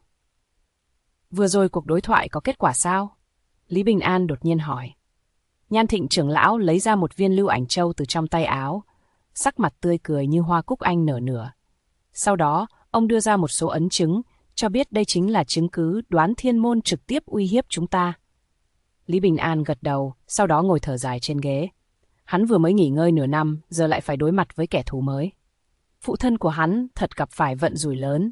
Vừa rồi cuộc đối thoại có kết quả sao? Lý Bình An đột nhiên hỏi. Nhan Thịnh trưởng lão lấy ra một viên lưu ảnh châu từ trong tay áo, sắc mặt tươi cười như hoa cúc anh nở nửa. Sau đó, ông đưa ra một số ấn chứng, cho biết đây chính là chứng cứ Đoán Thiên Môn trực tiếp uy hiếp chúng ta. Lý Bình An gật đầu, sau đó ngồi thở dài trên ghế. Hắn vừa mới nghỉ ngơi nửa năm, giờ lại phải đối mặt với kẻ thù mới. Phụ thân của hắn thật gặp phải vận rủi lớn.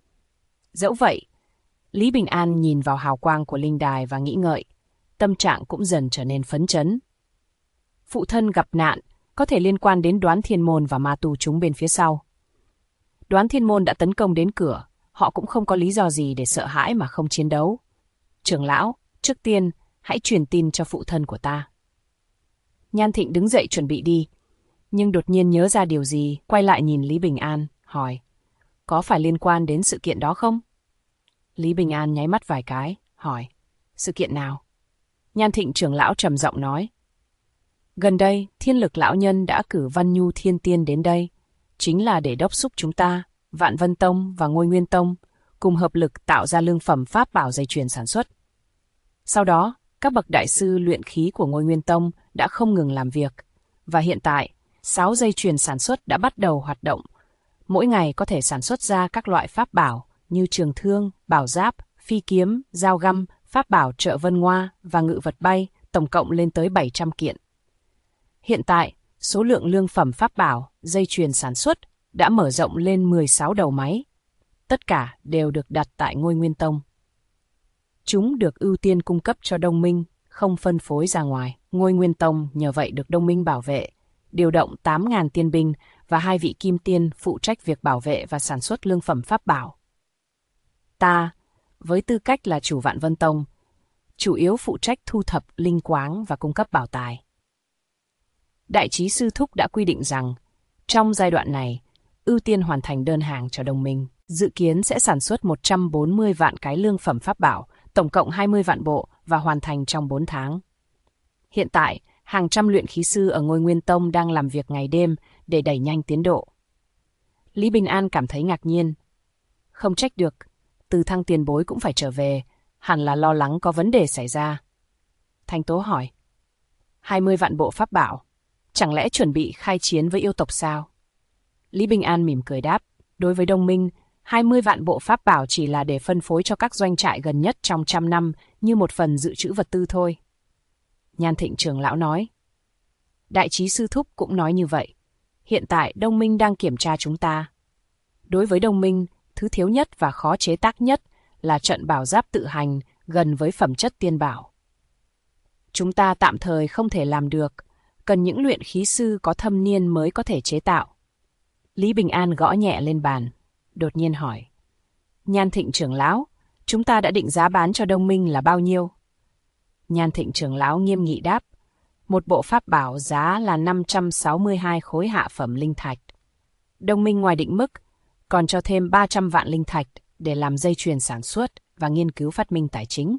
Dẫu vậy, Lý Bình An nhìn vào hào quang của linh đài và nghĩ ngợi, tâm trạng cũng dần trở nên phấn chấn. Phụ thân gặp nạn, có thể liên quan đến Đoán Thiên Môn và ma tu chúng bên phía sau. Đoán Thiên Môn đã tấn công đến cửa, họ cũng không có lý do gì để sợ hãi mà không chiến đấu. Trưởng lão, trước tiên, hãy truyền tin cho phụ thân của ta. Nhan Thịnh đứng dậy chuẩn bị đi, nhưng đột nhiên nhớ ra điều gì, quay lại nhìn Lý Bình An, hỏi, có phải liên quan đến sự kiện đó không? Lý Bình An nháy mắt vài cái, hỏi, sự kiện nào? Nhan Thịnh trưởng lão trầm giọng nói, gần đây, Thiên Lực lão nhân đã cử Văn Nhu Thiên Tiên đến đây, chính là để đốc thúc chúng ta, Vạn Vân Tông và Ngôi Nguyên Tông, cùng hợp lực tạo ra lương phẩm pháp bảo dây chuyền sản xuất. Sau đó, các bậc đại sư luyện khí của Ngôi Nguyên Tông đã không ngừng làm việc, và hiện tại, 6 dây chuyền sản xuất đã bắt đầu hoạt động. Mỗi ngày có thể sản xuất ra các loại pháp bảo như trường thương, bảo giáp, phi kiếm, dao găm, pháp bảo trợ vân ngoa và ngự vật bay, tổng cộng lên tới 700 kiện. Hiện tại, số lượng lương phẩm pháp bảo, dây chuyền sản xuất đã mở rộng lên 16 đầu máy, Tất cả đều được đặt tại Ngôi Nguyên Tông. Chúng được ưu tiên cung cấp cho Đông Minh, không phân phối ra ngoài. Ngôi Nguyên Tông nhờ vậy được Đông Minh bảo vệ, điều động 8.000 tiên binh và 2 vị kim tiên phụ trách việc bảo vệ và sản xuất lương phẩm pháp bảo. Ta, với tư cách là chủ Vạn Vân Tông, chủ yếu phụ trách thu thập linh quáng và cung cấp bảo tài. Đại trí sư thúc đã quy định rằng, trong giai đoạn này, ưu tiên hoàn thành đơn hàng cho Đông Minh. Dự kiến sẽ sản xuất 140 vạn cái lương phẩm pháp bảo, tổng cộng 20 vạn bộ và hoàn thành trong 4 tháng. Hiện tại, hàng trăm luyện khí sư ở Ngôi Nguyên Tông đang làm việc ngày đêm để đẩy nhanh tiến độ. Lý Bình An cảm thấy ngạc nhiên. Không trách được, Từ Thăng tiền bối cũng phải trở về, hẳn là lo lắng có vấn đề xảy ra. Thanh Tố hỏi, 20 vạn bộ pháp bảo, chẳng lẽ chuẩn bị khai chiến với yêu tộc sao? Lý Bình An mỉm cười đáp, đối với Đông Minh, 20 vạn bộ pháp bảo chỉ là để phân phối cho các doanh trại gần nhất trong 100 năm như một phần dự trữ vật tư thôi. Nhan Thịnh trưởng lão nói. Đại trí sư thúc cũng nói như vậy. Hiện tại Đông Minh đang kiểm tra chúng ta. Đối với Đông Minh, thứ thiếu nhất và khó chế tác nhất là trận bảo giáp tự hành gần với phẩm chất tiên bảo. Chúng ta tạm thời không thể làm được, cần những luyện khí sư có thâm niên mới có thể chế tạo. Lý Bình An gõ nhẹ lên bàn, đột nhiên hỏi. Nhan Thịnh trưởng lão, chúng ta đã định giá bán cho Đông Minh là bao nhiêu? Nhan Thịnh trưởng lão nghiêm nghị đáp, một bộ pháp bảo giá là 562 khối hạ phẩm linh thạch. Đông Minh ngoài định mức, còn cho thêm 300 vạn linh thạch để làm dây chuyền sản xuất và nghiên cứu phát minh tài chính.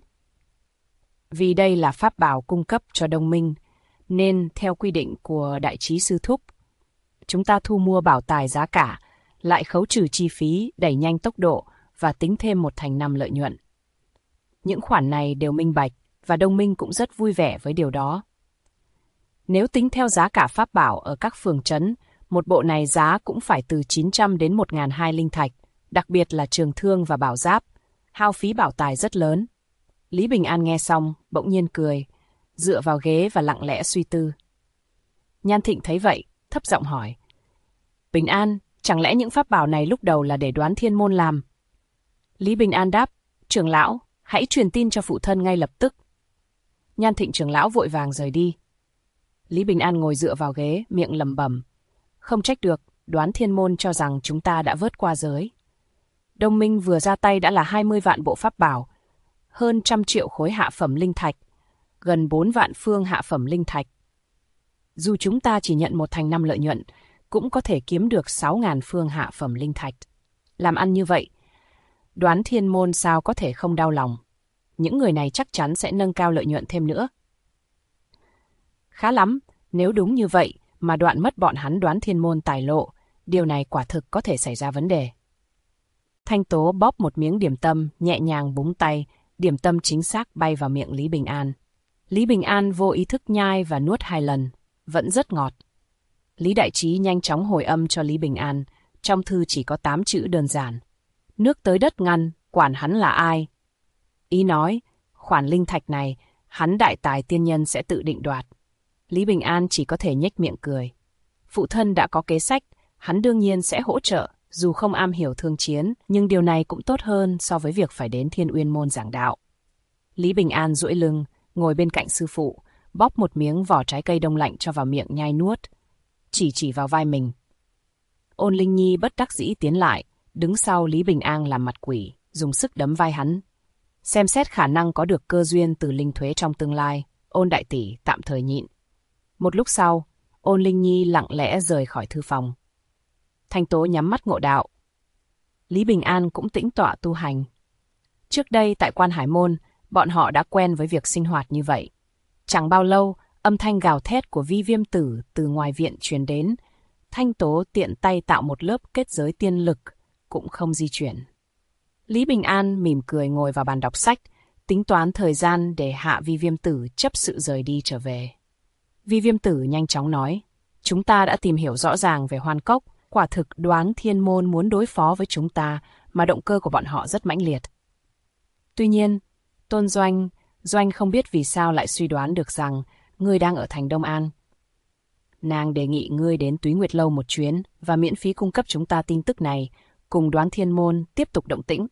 Vì đây là pháp bảo cung cấp cho Đông Minh, nên theo quy định của Đại trí sư thúc, chúng ta thu mua bảo tài giá cả, lại khấu trừ chi phí, đẩy nhanh tốc độ và tính thêm 1/5 lợi nhuận. Những khoản này đều minh bạch và Đông Minh cũng rất vui vẻ với điều đó. Nếu tính theo giá cả pháp bảo ở các phường trấn, một bộ này giá cũng phải từ 900 đến 1.200 linh thạch, đặc biệt là trường thương và bảo giáp, hao phí bảo tài rất lớn. Lý Bình An nghe xong, bỗng nhiên cười, dựa vào ghế và lặng lẽ suy tư. Nhan Thịnh thấy vậy, thấp giọng hỏi. Bình An, chẳng lẽ những pháp bảo này lúc đầu là để Đoán Thiên Môn làm? Lý Bình An đáp, trưởng lão, hãy truyền tin cho phụ thân ngay lập tức. Nhan Thịnh trưởng lão vội vàng rời đi. Lý Bình An ngồi dựa vào ghế, miệng lẩm bẩm. Không trách được, Đoán Thiên Môn cho rằng chúng ta đã vớt qua giới. Đông Minh vừa ra tay đã là 20 vạn bộ pháp bảo, hơn 100 triệu khối hạ phẩm linh thạch, gần 4 vạn phương hạ phẩm linh thạch. Dù chúng ta chỉ nhận 1/5 lợi nhuận, cũng có thể kiếm được 6.000 phương hạ phẩm linh thạch. Làm ăn như vậy, Đoán Thiên Môn sao có thể không đau lòng. Những người này chắc chắn sẽ nâng cao lợi nhuận thêm nữa. Khá lắm, nếu đúng như vậy mà đoạn mất bọn hắn Đoán Thiên Môn tài lộ, điều này quả thực có thể xảy ra vấn đề. Thanh Tố bóp một miếng điểm tâm, nhẹ nhàng búng tay, điểm tâm chính xác bay vào miệng Lý Bình An. Lý Bình An vô ý thức nhai và nuốt 2 lần, vẫn rất ngọt. Lý Đại Trí nhanh chóng hồi âm cho Lý Bình An, trong thư chỉ có 8 chữ đơn giản. Nước tới đất ngăn, quản hắn là ai? Ý nói, khoản linh thạch này, hắn đại tài tiên nhân sẽ tự định đoạt. Lý Bình An chỉ có thể nhếch miệng cười. Phụ thân đã có kế sách, hắn đương nhiên sẽ hỗ trợ, dù không am hiểu thương chiến, nhưng điều này cũng tốt hơn so với việc phải đến Thiên Uyên Môn giảng đạo. Lý Bình An duỗi lưng, ngồi bên cạnh sư phụ, bóp một miếng vỏ trái cây đông lạnh cho vào miệng nhai nuốt, chỉ vào vai mình. Ôn Linh Nhi bất đắc dĩ tiến lại, đứng sau Lý Bình An làm mặt quỷ, dùng sức đấm vai hắn. Xem xét khả năng có được cơ duyên từ linh thuế trong tương lai, Ôn đại tỷ tạm thời nhịn. Một lúc sau, Ôn Linh Nhi lặng lẽ rời khỏi thư phòng. Thanh Tố nhắm mắt ngộ đạo. Lý Bình An cũng tĩnh tọa tu hành. Trước đây tại Quan Hải Môn, bọn họ đã quen với việc sinh hoạt như vậy. Chẳng bao lâu, âm thanh gào thét của Vi Viêm Tử từ ngoài viện truyền đến. Thanh Tố tiện tay tạo một lớp kết giới tiên lực, cũng không di chuyển. Lý Bình An mỉm cười ngồi vào bàn đọc sách, tính toán thời gian để hạ Vi Viêm Tử chấp sự rời đi trở về. Vi Viêm Tử nhanh chóng nói, chúng ta đã tìm hiểu rõ ràng về Hoan Cốc, quả thực Đoán Thiên Môn muốn đối phó với chúng ta, mà động cơ của bọn họ rất mãnh liệt. Tuy nhiên, Tôn Doanh không biết vì sao lại suy đoán được rằng ngươi đang ở thành Đông An. Nàng đề nghị ngươi đến Túy Nguyệt Lâu một chuyến và miễn phí cung cấp chúng ta tin tức này, cùng Đoán Thiên Môn tiếp tục động tĩnh.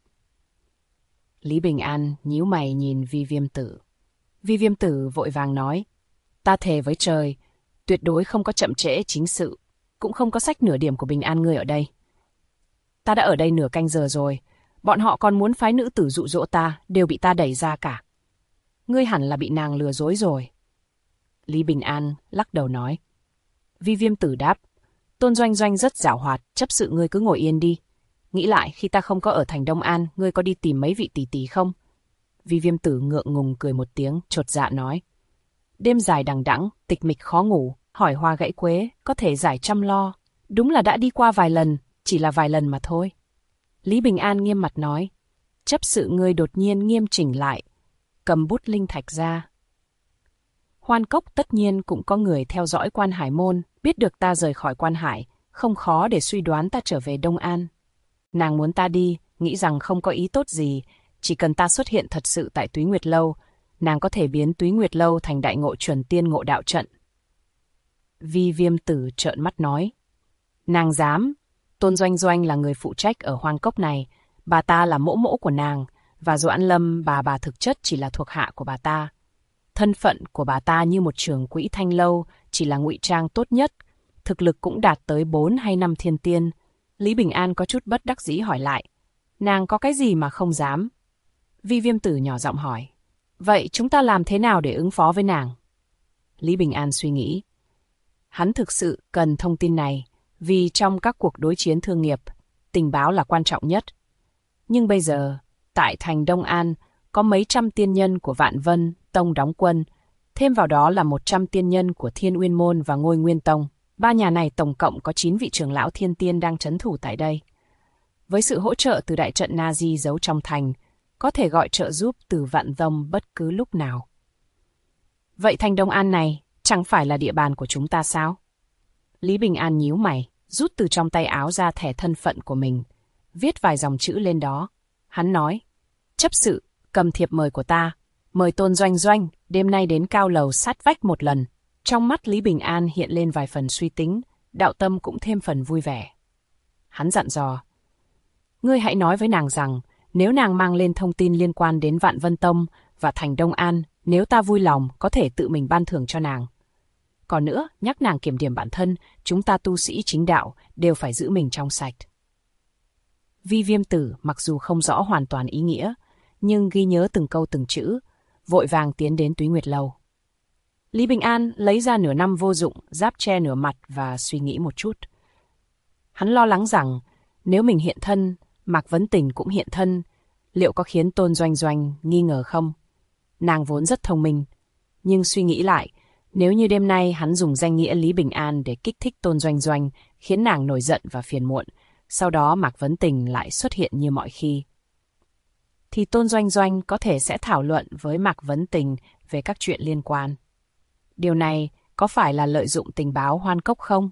Lý Bình An nhíu mày nhìn Vi Viêm Tử. Vi Viêm Tử vội vàng nói, ta thề với trời, tuyệt đối không có chậm trễ chính sự, cũng không có xách nửa điểm của Bình An ngươi ở đây. Ta đã ở đây nửa canh giờ rồi, bọn họ còn muốn phái nữ tử dụ dỗ ta, đều bị ta đẩy ra cả. Ngươi hẳn là bị nàng lừa dối rồi. Lý Bình An lắc đầu nói. Vi Viêm Tử đáp, Tôn Doanh Doanh rất giảo hoạt, chấp sự ngươi cứ ngồi yên đi. Nghĩ lại khi ta không có ở thành Đông An, ngươi có đi tìm mấy vị tỷ tỷ không? Vi Viêm Tử ngượng ngùng cười một tiếng, chột dạ nói. Đêm dài đằng đẵng, tịch mịch khó ngủ, hỏi hoa gãy quế, có thể giải trăm lo. Đúng là đã đi qua vài lần, chỉ là vài lần mà thôi. Lý Bình An nghiêm mặt nói. Chấp sự ngươi đột nhiên nghiêm chỉnh lại, cầm bút linh thạch ra. Hoan Cốc tất nhiên cũng có người theo dõi Quan Hải Môn, biết được ta rời khỏi Quan Hải, không khó để suy đoán ta trở về Đông An. Nàng muốn ta đi, nghĩ rằng không có ý tốt gì, chỉ cần ta xuất hiện thật sự tại Túy Nguyệt Lâu, nàng có thể biến Túy Nguyệt Lâu thành đại ngộ chuẩn tiên ngộ đạo trận. Vi Viêm Tử trợn mắt nói. Nàng dám, Tôn Doanh Doanh là người phụ trách ở Hoan Cốc này, bà ta là mỗ mỗ của nàng, và Doãn Lâm bà thực chất chỉ là thuộc hạ của bà ta. Thân phận của bà ta như một trưởng quỹ Thanh Lâu, chỉ là ngụy trang tốt nhất, thực lực cũng đạt tới 4 hay 5 thiên tiên. Lý Bình An có chút bất đắc dĩ hỏi lại, nàng có cái gì mà không dám? Vi Viêm Tử nhỏ giọng hỏi, vậy chúng ta làm thế nào để ứng phó với nàng? Lý Bình An suy nghĩ, hắn thực sự cần thông tin này, vì trong các cuộc đối chiến thương nghiệp, tình báo là quan trọng nhất. Nhưng bây giờ, tại thành Đông An, có mấy trăm tiên nhân của Vạn Vân Tông đóng quân, thêm vào đó là 100 tiên nhân của Thiên Uyên Môn và Ngôi Nguyên Tông. Ba nhà này tổng cộng có 9 vị trưởng lão thiên tiên đang trấn thủ tại đây. Với sự hỗ trợ từ đại trận Na-di giấu trong thành, có thể gọi trợ giúp từ Vạn Tông bất cứ lúc nào. Vậy thành Đông An này chẳng phải là địa bàn của chúng ta sao? Lý Bình An nhíu mày, rút từ trong tay áo ra thẻ thân phận của mình, viết vài dòng chữ lên đó. Hắn nói, chấp sự, cầm thiệp mời của ta, mời Tôn Doanh Doanh đêm nay đến cao lầu sát vách một lần. Trong mắt Lý Bình An hiện lên vài phần suy tính, đạo tâm cũng thêm phần vui vẻ. Hắn dặn dò, ngươi hãy nói với nàng rằng, nếu nàng mang lên thông tin liên quan đến Vạn Vân Tông và thành Đông An, nếu ta vui lòng có thể tự mình ban thưởng cho nàng. Còn nữa, nhắc nàng kiểm điểm bản thân, chúng ta tu sĩ chính đạo đều phải giữ mình trong sạch. Vi Viêm Tử mặc dù không rõ hoàn toàn ý nghĩa, nhưng ghi nhớ từng câu từng chữ, vội vàng tiến đến Túy Nguyệt Lâu. Lý Bình An lấy ra nửa năm vô dụng, giáp che nửa mặt và suy nghĩ một chút. Hắn lo lắng rằng, nếu mình hiện thân, Mạc Vấn Tình cũng hiện thân, liệu có khiến Tôn Doanh Doanh nghi ngờ không? Nàng vốn rất thông minh, nhưng suy nghĩ lại, nếu như đêm nay hắn dùng danh nghĩa Lý Bình An để kích thích Tôn Doanh Doanh, khiến nàng nổi giận và phiền muộn, sau đó Mạc Vấn Tình lại xuất hiện như mọi khi, thì Tôn Doanh Doanh có thể sẽ thảo luận với Mạc Vấn Tình về các chuyện liên quan. Điều này có phải là lợi dụng tình báo Hoan Cốc không?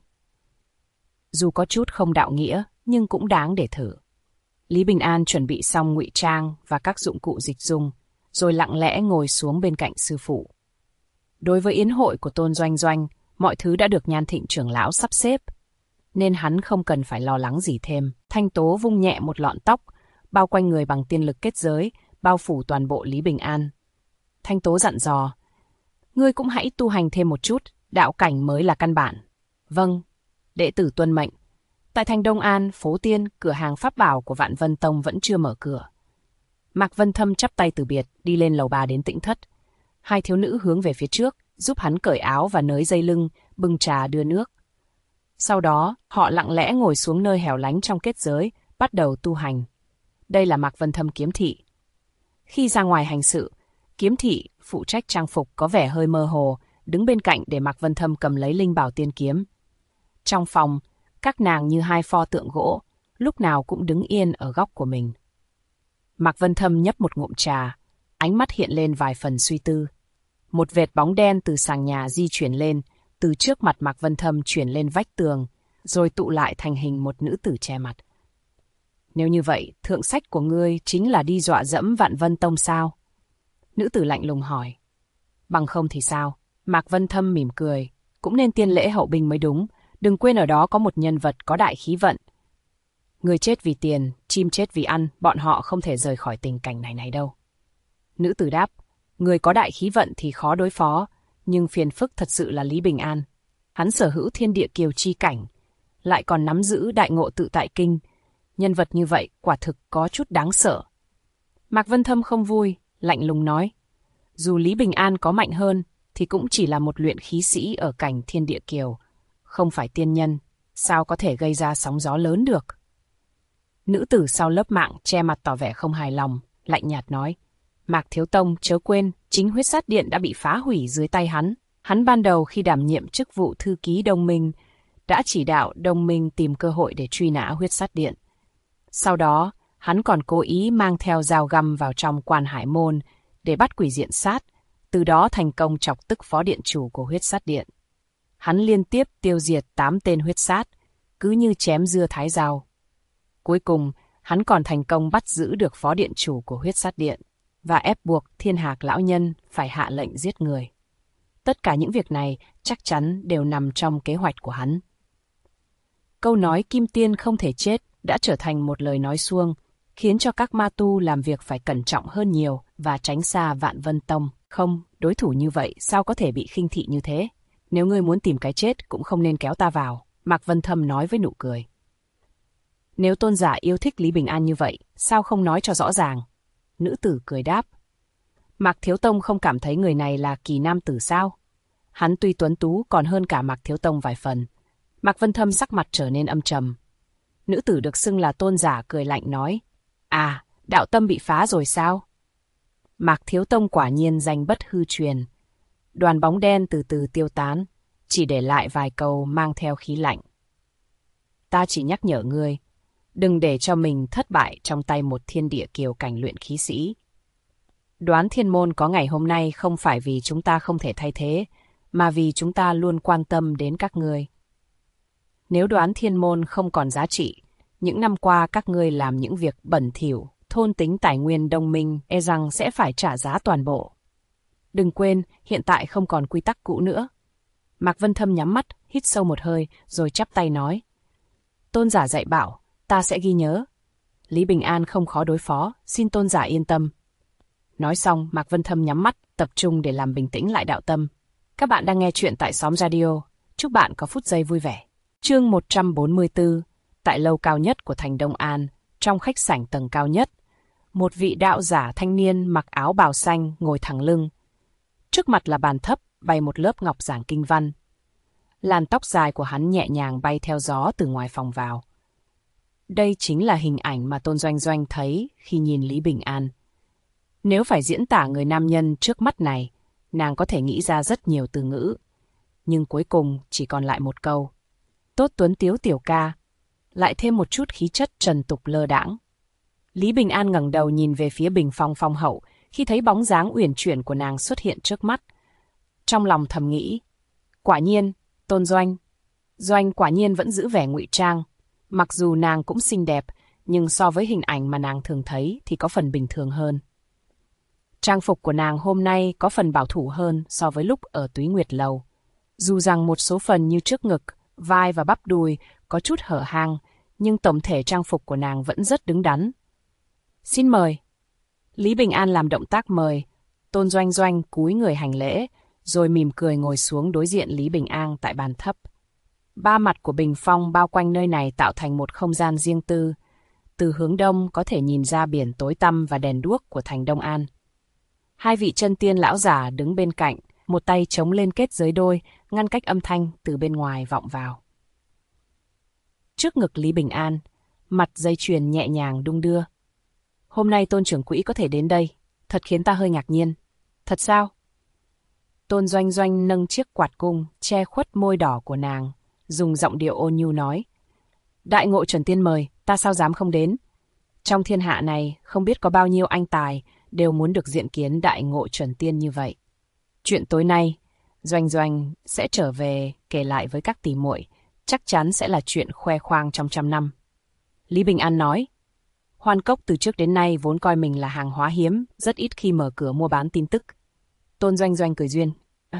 Dù có chút không đạo nghĩa, nhưng cũng đáng để thử. Lý Bình An chuẩn bị xong ngụy trang và các dụng cụ dịch dung, rồi lặng lẽ ngồi xuống bên cạnh sư phụ. Đối với yến hội của Tôn Doanh Doanh, mọi thứ đã được Nhan Thịnh trưởng lão sắp xếp, nên hắn không cần phải lo lắng gì thêm. Thanh Tố vung nhẹ một lọn tóc, bao quanh người bằng tiên lực kết giới, bao phủ toàn bộ Lý Bình An. Thanh Tố dặn dò, ngươi cũng hãy tu hành thêm một chút, đạo cảnh mới là căn bản. Vâng, đệ tử tuân mệnh. Tại thành Đông An, phố tiên, cửa hàng pháp bảo của Vạn Vân Tông vẫn chưa mở cửa. Mạc Vân Thâm chắp tay từ biệt, đi lên lầu 3 đến Tĩnh Thất. Hai thiếu nữ hướng về phía trước, giúp hắn cởi áo và nới dây lưng, bưng trà đưa nước. Sau đó, họ lặng lẽ ngồi xuống nơi hẻo lánh trong kết giới, bắt đầu tu hành. Đây là Mạc Vân Thâm kiếm thị. Khi ra ngoài hành sự, kiếm thị, phụ trách trang phục có vẻ hơi mơ hồ, đứng bên cạnh để Mạc Vân Thâm cầm lấy linh bảo tiên kiếm. Trong phòng, các nàng như hai pho tượng gỗ, lúc nào cũng đứng yên ở góc của mình. Mạc Vân Thâm nhấp một ngụm trà, ánh mắt hiện lên vài phần suy tư. Một vệt bóng đen từ sàn nhà di chuyển lên, từ trước mặt Mạc Vân Thâm chuyển lên vách tường, rồi tụ lại thành hình một nữ tử che mặt. Nếu như vậy, thượng sách của ngươi chính là đi dọa dẫm Vạn Vân Tông sao? Nữ tử lạnh lùng hỏi. Bằng không thì sao? Mạc Vân Thâm mỉm cười. Cũng nên tiên lễ hậu binh mới đúng. Đừng quên ở đó có một nhân vật có đại khí vận. Người chết vì tiền, chim chết vì ăn, bọn họ không thể rời khỏi tình cảnh này đâu. Nữ tử đáp, người có đại khí vận thì khó đối phó, nhưng phiền phức thật sự là Lý Bình An. Hắn sở hữu thiên địa kiều chi cảnh, lại còn nắm giữ đại ngộ tự tại kinh. Nhân vật như vậy quả thực có chút đáng sợ. Mạc Vân Thâm không vui, lạnh lùng nói, dù Lý Bình An có mạnh hơn, thì cũng chỉ là một luyện khí sĩ ở cảnh thiên địa kiều, không phải tiên nhân, sao có thể gây ra sóng gió lớn được. Nữ tử sau lớp mạng che mặt tỏ vẻ không hài lòng, lạnh nhạt nói, Mạc Thiếu Tông chớ quên, chính huyết sát điện đã bị phá hủy dưới tay hắn. Hắn ban đầu khi đảm nhiệm chức vụ thư ký Đông Minh, đã chỉ đạo Đông Minh tìm cơ hội để truy nã huyết sát điện. Sau đó, hắn còn cố ý mang theo dao găm vào trong quan hải môn để bắt quỷ diện sát, từ đó thành công chọc tức phó điện chủ của huyết sát điện. Hắn liên tiếp tiêu diệt 8 tên huyết sát, cứ như chém dưa thái rau. Cuối cùng, hắn còn thành công bắt giữ được phó điện chủ của huyết sát điện và ép buộc Thiên Hạc lão nhân phải hạ lệnh giết người. Tất cả những việc này chắc chắn đều nằm trong kế hoạch của hắn. Câu nói kim tiên không thể chết đã trở thành một lời nói suông, khiến cho các ma tu làm việc phải cẩn trọng hơn nhiều và tránh xa Vạn Vân Tông. Không, đối thủ như vậy sao có thể bị khinh thị như thế? Nếu ngươi muốn tìm cái chết cũng không nên kéo ta vào, Mạc Vân Thâm nói với nụ cười. Nếu tôn giả yêu thích Lý Bình An như vậy, sao không nói cho rõ ràng? Nữ tử cười đáp. Mạc Thiếu Tông không cảm thấy người này là kỳ nam tử sao? Hắn tuy tuấn tú còn hơn cả Mạc Thiếu Tông vài phần. Mạc Vân Thâm sắc mặt trở nên âm trầm. Nữ tử được xưng là tôn giả cười lạnh nói. À, đạo tâm bị phá rồi sao? Mạc Thiếu Tông quả nhiên danh bất hư truyền. Đoàn bóng đen từ từ tiêu tán, chỉ để lại vài câu mang theo khí lạnh. Ta chỉ nhắc nhở ngươi, đừng để cho mình thất bại trong tay một thiên địa kiều cảnh luyện khí sĩ. Đoán thiên môn có ngày hôm nay không phải vì chúng ta không thể thay thế, mà vì chúng ta luôn quan tâm đến các ngươi. Nếu đoán thiên môn không còn giá trị, những năm qua các ngươi làm những việc bẩn thỉu, thôn tính tài nguyên Đông Minh e rằng sẽ phải trả giá toàn bộ. Đừng quên, hiện tại không còn quy tắc cũ nữa. Mạc Vân Thâm nhắm mắt, hít sâu một hơi, rồi chắp tay nói. Tôn giả dạy bảo, ta sẽ ghi nhớ. Lý Bình An không khó đối phó, xin tôn giả yên tâm. Nói xong, Mạc Vân Thâm nhắm mắt, tập trung để làm bình tĩnh lại đạo tâm. Các bạn đang nghe chuyện tại Xóm Radio. Chúc bạn có phút giây vui vẻ. Chương 144, tại lầu cao nhất của thành Đông An, trong khách sảnh tầng cao nhất, một vị đạo giả thanh niên mặc áo bào xanh ngồi thẳng lưng. Trước mặt là bàn thấp, bày một lớp ngọc giảng kinh văn. Làn tóc dài của hắn nhẹ nhàng bay theo gió từ ngoài phòng vào. Đây chính là hình ảnh mà Tôn Doanh Doanh thấy khi nhìn Lý Bình An. Nếu phải diễn tả người nam nhân trước mắt này, nàng có thể nghĩ ra rất nhiều từ ngữ. Nhưng cuối cùng chỉ còn lại một câu. Tốt tuấn tiếu tiểu ca, lại thêm một chút khí chất trần tục lơ đãng. Lý Bình An ngẩng đầu nhìn về phía bình phong phong hậu, khi thấy bóng dáng uyển chuyển của nàng xuất hiện trước mắt. Trong lòng thầm nghĩ, quả nhiên, Tôn Doanh quả nhiên vẫn giữ vẻ ngụy trang. Mặc dù nàng cũng xinh đẹp, nhưng so với hình ảnh mà nàng thường thấy thì có phần bình thường hơn. Trang phục của nàng hôm nay có phần bảo thủ hơn so với lúc ở Túy Nguyệt Lầu. Dù rằng một số phần như trước ngực, vai và bắp đùi có chút hở hang, nhưng tổng thể trang phục của nàng vẫn rất đứng đắn. Xin mời. Lý Bình An làm động tác mời. Tôn Doanh cúi người hành lễ, rồi mỉm cười ngồi xuống đối diện Lý Bình An tại bàn thấp. Ba mặt của bình phong bao quanh nơi này tạo thành một không gian riêng tư. Từ hướng đông có thể nhìn ra biển tối tăm và đèn đuốc của thành Đông An. Hai vị chân tiên lão giả đứng bên cạnh, một tay chống lên kết giới đôi, ngăn cách âm thanh từ bên ngoài vọng vào. Trước ngực Lý Bình An, mặt dây chuyền nhẹ nhàng đung đưa. Hôm nay Tôn trưởng quỹ có thể đến đây, thật khiến ta hơi ngạc nhiên. Thật sao? Tôn Doanh nâng chiếc quạt cung, che khuất môi đỏ của nàng, dùng giọng điệu ôn nhu nói. Đại ngộ chuẩn tiên mời, ta sao dám không đến. Trong thiên hạ này, không biết có bao nhiêu anh tài đều muốn được diện kiến đại ngộ chuẩn tiên như vậy. Chuyện tối nay, Doanh sẽ trở về kể lại với các tỷ muội, chắc chắn sẽ là chuyện khoe khoang trong 100 năm. Lý Bình An nói, Hoan Cốc từ trước đến nay vốn coi mình là hàng hóa hiếm, rất ít khi mở cửa mua bán tin tức. Tôn Doanh cười duyên.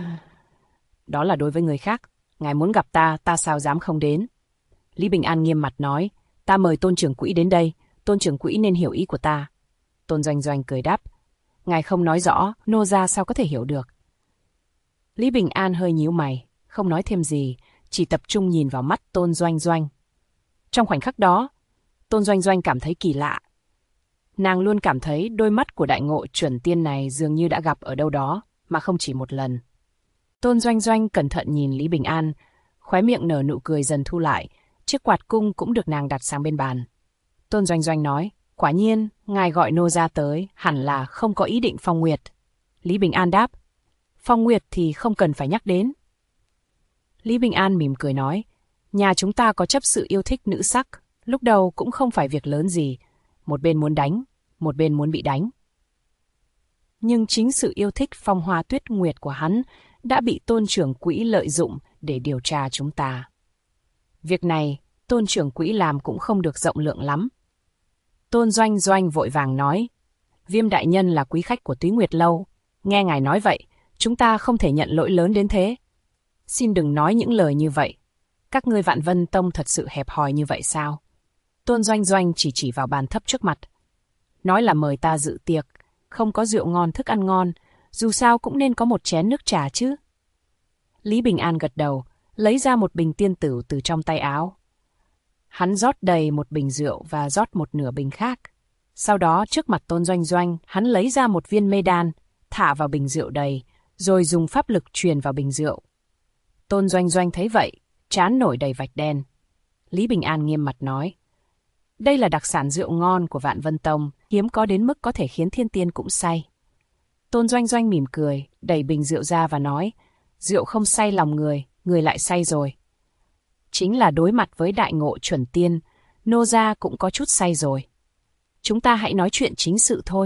Đó là đối với người khác, ngài muốn gặp ta sao dám không đến. Lý Bình An nghiêm mặt nói, Ta mời Tôn trưởng quỹ đến đây, Tôn trưởng quỹ nên hiểu ý của ta. Tôn Doanh Doanh cười đáp. Ngài không nói rõ, nô gia sao có thể hiểu được. Lý Bình An hơi nhíu mày, không nói thêm gì, chỉ tập trung nhìn vào mắt Tôn Doanh Doanh. Trong khoảnh khắc đó, Tôn Doanh Doanh cảm thấy kỳ lạ. Nàng luôn cảm thấy đôi mắt của đại ngộ chuẩn tiên này dường như đã gặp ở đâu đó, mà không chỉ một lần. Tôn Doanh Doanh cẩn thận nhìn Lý Bình An, khóe miệng nở nụ cười dần thu lại, chiếc quạt cung cũng được nàng đặt sang bên bàn. Tôn Doanh Doanh nói, quả nhiên, ngài gọi nô gia tới, hẳn là không có ý định phong nguyệt. Lý Bình An đáp, phong nguyệt thì không cần phải nhắc đến. Lý Bình An mỉm cười nói, nhà chúng ta có chấp sự yêu thích nữ sắc, lúc đầu cũng không phải việc lớn gì, một bên muốn đánh, một bên muốn bị đánh. Nhưng chính sự yêu thích phong hoa tuyết nguyệt của hắn đã bị Tôn trưởng quỹ lợi dụng để điều tra chúng ta. Việc này, Tôn trưởng quỹ làm cũng không được rộng lượng lắm. Tôn Doanh Doanh vội vàng nói, Viêm đại nhân là quý khách của Túy Nguyệt Lâu, nghe ngài nói vậy, chúng ta không thể nhận lỗi lớn đến thế. Xin đừng nói những lời như vậy. Các ngươi Vạn Vân Tông thật sự hẹp hòi như vậy sao? Tôn Doanh Doanh chỉ vào bàn thấp trước mặt. Nói là mời ta dự tiệc, không có rượu ngon thức ăn ngon, dù sao cũng nên có một chén nước trà chứ. Lý Bình An gật đầu, lấy ra một bình tiên tử từ trong tay áo. Hắn rót đầy một bình rượu và rót một nửa bình khác. Sau đó trước mặt Tôn Doanh Doanh, hắn lấy ra một viên mê đan, thả vào bình rượu đầy, rồi dùng pháp lực truyền vào bình rượu. Tôn Doanh Doanh thấy vậy, trán nổi đầy vạch đen. Lý Bình An nghiêm mặt nói, đây là đặc sản rượu ngon của Vạn Vân Tông, hiếm có đến mức có thể khiến thiên tiên cũng say. Tôn Doanh Doanh mỉm cười, đẩy bình rượu ra và nói, rượu không say lòng người lại say rồi. Chính là đối mặt với đại ngộ chuẩn tiên, nô gia cũng có chút say rồi. Chúng ta hãy nói chuyện chính sự thôi.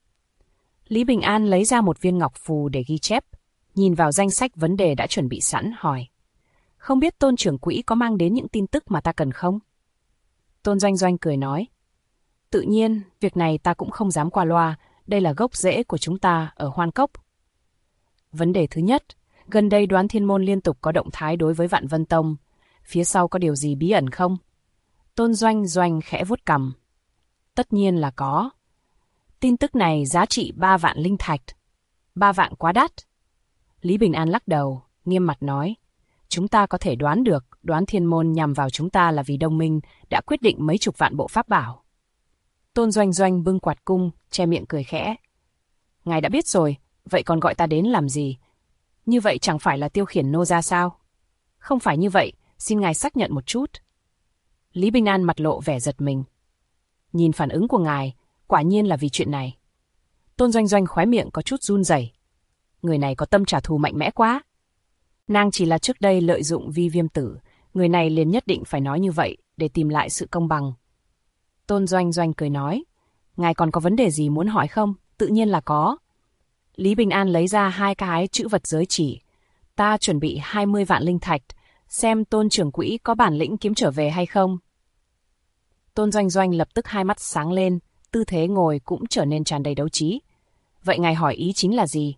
Lý Bình An lấy ra một viên ngọc phù để ghi chép, nhìn vào danh sách vấn đề đã chuẩn bị sẵn, hỏi. Không biết Tôn trưởng quỹ có mang đến những tin tức mà ta cần không? Tôn Doanh Doanh cười nói. Tự nhiên, việc này ta cũng không dám qua loa, đây là gốc rễ của chúng ta ở Hoan Cốc. Vấn đề thứ nhất, gần đây Đoán Thiên Môn liên tục có động thái đối với Vạn Vân Tông. Phía sau có điều gì bí ẩn không? Tôn Doanh Doanh khẽ vuốt cằm. Tất nhiên là có. Tin tức này giá trị 3 vạn linh thạch. 3 vạn quá đắt. Lý Bình An lắc đầu, nghiêm mặt nói. Chúng ta có thể đoán được Đoán Thiên Môn nhằm vào chúng ta là vì đồng minh đã quyết định mấy chục vạn bộ pháp bảo. Tôn Doanh Doanh bưng quạt cung, che miệng cười khẽ. Ngài đã biết rồi, vậy còn gọi ta đến làm gì? Như vậy chẳng phải là tiêu khiển nô gia sao? Không phải như vậy, xin ngài xác nhận một chút. Lý Bình An mặt lộ vẻ giật mình. Nhìn phản ứng của ngài, quả nhiên là vì chuyện này. Tôn Doanh Doanh khóe miệng có chút run rẩy. Người này có tâm trả thù mạnh mẽ quá. Nàng chỉ là trước đây lợi dụng Vi Viêm Tử, người này liền nhất định phải nói như vậy để tìm lại sự công bằng. Tôn Doanh Doanh cười nói, ngài còn có vấn đề gì muốn hỏi không? Tự nhiên là có. Lý Bình An lấy ra 2 cái chữ vật giới chỉ. Ta chuẩn bị 20 vạn linh thạch, xem Tôn trưởng quỹ có bản lĩnh kiếm trở về hay không. Tôn Doanh Doanh lập tức hai mắt sáng lên, tư thế ngồi cũng trở nên tràn đầy đấu trí. Vậy ngài hỏi ý chính là gì?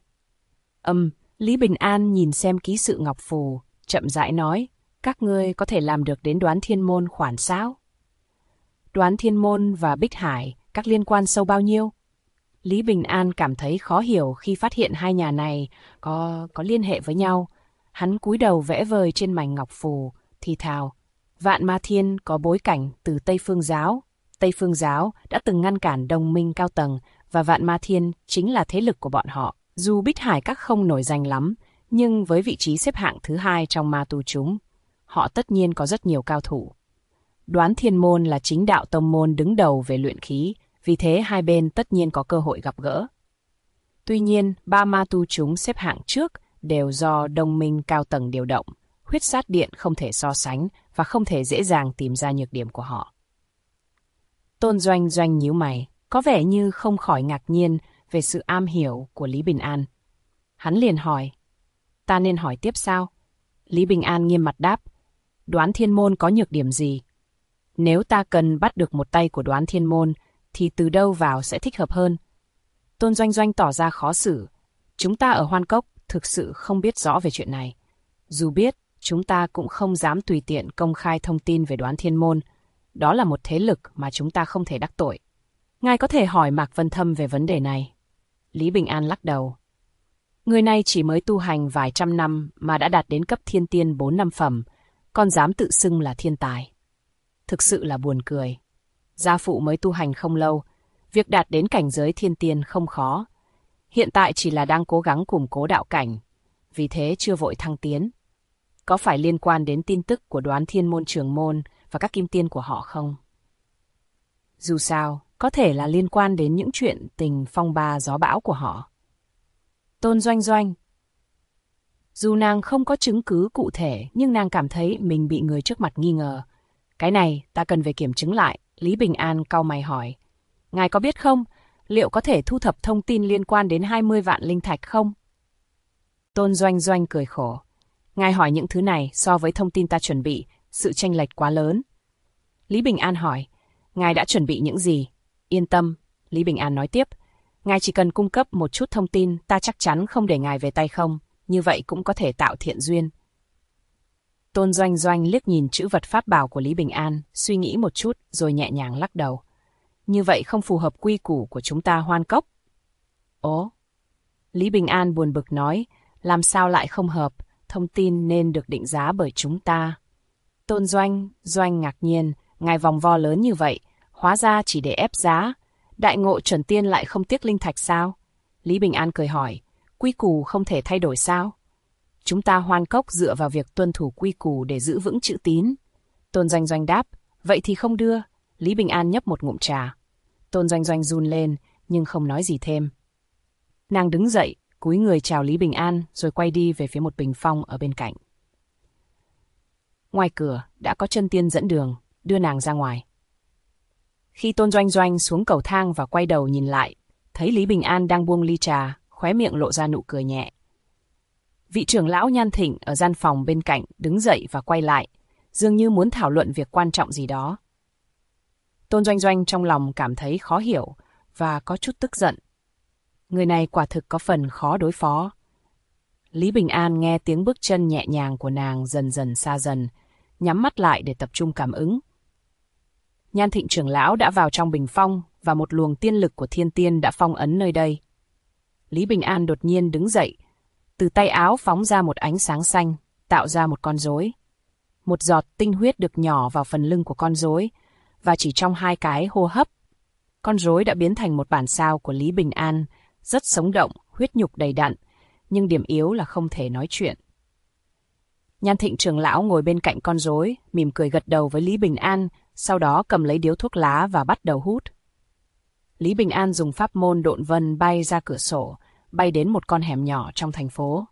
Lý Bình An nhìn xem ký sự ngọc phù, chậm rãi nói, các ngươi có thể làm được đến Đoán Thiên Môn khoản sao? Đoán Thiên Môn và Bích Hải, các liên quan sâu bao nhiêu? Lý Bình An cảm thấy khó hiểu khi phát hiện hai nhà này có liên hệ với nhau. Hắn cúi đầu vẽ vời trên mảnh ngọc phù, thì thào. Vạn Ma Thiên có bối cảnh từ Tây Phương Giáo. Tây Phương Giáo đã từng ngăn cản đồng minh cao tầng và Vạn Ma Thiên chính là thế lực của bọn họ. Dù Bích Hải các không nổi danh lắm, nhưng với vị trí xếp hạng thứ 2 trong ma tu chúng, họ tất nhiên có rất nhiều cao thủ. Đoán Thiên Môn là chính đạo tông môn đứng đầu về luyện khí, vì thế hai bên tất nhiên có cơ hội gặp gỡ. Tuy nhiên, 3 ma tu chúng xếp hạng trước đều do đồng minh cao tầng điều động. Huyết sát điện không thể so sánh và không thể dễ dàng tìm ra nhược điểm của họ. Tôn Doanh Doanh nhíu mày, có vẻ như không khỏi ngạc nhiên về sự am hiểu của Lý Bình An. Hắn liền hỏi, ta nên hỏi tiếp sao? Lý Bình An nghiêm mặt đáp, Đoán Thiên Môn có nhược điểm gì? Nếu ta cần bắt được một tay của Đoán Thiên Môn, thì từ đâu vào sẽ thích hợp hơn? Tôn Doanh Doanh tỏ ra khó xử. Chúng ta ở Hoan Cốc thực sự không biết rõ về chuyện này. Dù biết, chúng ta cũng không dám tùy tiện công khai thông tin về Đoán Thiên Môn. đó là một thế lực mà chúng ta không thể đắc tội. Ngài có thể hỏi Mạc Vân Thâm về vấn đề này. Lý Bình An lắc đầu. Người này chỉ mới tu hành vài trăm năm mà đã đạt đến cấp thiên tiên 4-5 phẩm, còn dám tự xưng là thiên tài. Thực sự là buồn cười. Gia phụ mới tu hành không lâu, việc đạt đến cảnh giới thiên tiên không khó. Hiện tại chỉ là đang cố gắng củng cố đạo cảnh, vì thế chưa vội thăng tiến. Có phải liên quan đến tin tức của Đoán Thiên Môn Trường Môn và các kim tiên của họ không? Dù sao, có thể là liên quan đến những chuyện tình phong ba gió bão của họ. Tôn Doanh Doanh. Dù nàng không có chứng cứ cụ thể, nhưng nàng cảm thấy mình bị người trước mặt nghi ngờ. Cái này ta cần về kiểm chứng lại. Lý Bình An cau mày hỏi. Ngài có biết không, liệu có thể thu thập thông tin liên quan đến 20 vạn linh thạch không? Tôn Doanh Doanh cười khổ. Ngài hỏi những thứ này so với thông tin ta chuẩn bị, sự chênh lệch quá lớn. Lý Bình An hỏi. Ngài đã chuẩn bị những gì? Yên tâm, Lý Bình An nói tiếp. Ngài chỉ cần cung cấp một chút thông tin, ta chắc chắn không để ngài về tay không, như vậy cũng có thể tạo thiện duyên. Tôn Doanh Doanh liếc nhìn chữ vật pháp bảo của Lý Bình An, suy nghĩ một chút rồi nhẹ nhàng lắc đầu. Như vậy không phù hợp quy củ của chúng ta Hoan Cốc. Ồ? Lý Bình An buồn bực nói, làm sao lại không hợp, thông tin nên được định giá bởi chúng ta. Tôn Doanh Doanh ngạc nhiên, ngài vòng vo lớn như vậy, hóa ra chỉ để ép giá. Đại ngộ chuẩn tiên lại không tiếc linh thạch sao? Lý Bình An cười hỏi, quy củ không thể thay đổi sao? Chúng ta Hoan Cốc dựa vào việc tuân thủ quy củ để giữ vững chữ tín. Tôn Doanh Doanh đáp, vậy thì không đưa. Lý Bình An nhấp một ngụm trà. Tôn Doanh Doanh run lên, nhưng không nói gì thêm. Nàng đứng dậy, cúi người chào Lý Bình An, rồi quay đi về phía một bình phong ở bên cạnh. Ngoài cửa, đã có chân tiên dẫn đường, đưa nàng ra ngoài. Khi Tôn Doanh Doanh xuống cầu thang và quay đầu nhìn lại, thấy Lý Bình An đang buông ly trà, khóe miệng lộ ra nụ cười nhẹ. Vị trưởng lão Nhan Thịnh ở gian phòng bên cạnh đứng dậy và quay lại, dường như muốn thảo luận việc quan trọng gì đó. Tôn Doanh Doanh trong lòng cảm thấy khó hiểu và có chút tức giận. Người này quả thực có phần khó đối phó. Lý Bình An nghe tiếng bước chân nhẹ nhàng của nàng dần dần xa dần, nhắm mắt lại để tập trung cảm ứng. Nhan Thịnh trưởng lão đã vào trong bình phong và một luồng tiên lực của thiên tiên đã phong ấn nơi đây. Lý Bình An đột nhiên đứng dậy, từ tay áo phóng ra một ánh sáng xanh, tạo ra một con rối. Một giọt tinh huyết được nhỏ vào phần lưng của con rối, và chỉ trong 2 cái hô hấp, con rối đã biến thành một bản sao của Lý Bình An, rất sống động, huyết nhục đầy đặn, nhưng điểm yếu là không thể nói chuyện. Nhan Thịnh trưởng lão ngồi bên cạnh con rối, mỉm cười gật đầu với Lý Bình An, sau đó cầm lấy điếu thuốc lá và bắt đầu hút. Lý Bình An dùng pháp môn độn vân bay ra cửa sổ, bay đến một con hẻm nhỏ trong thành phố.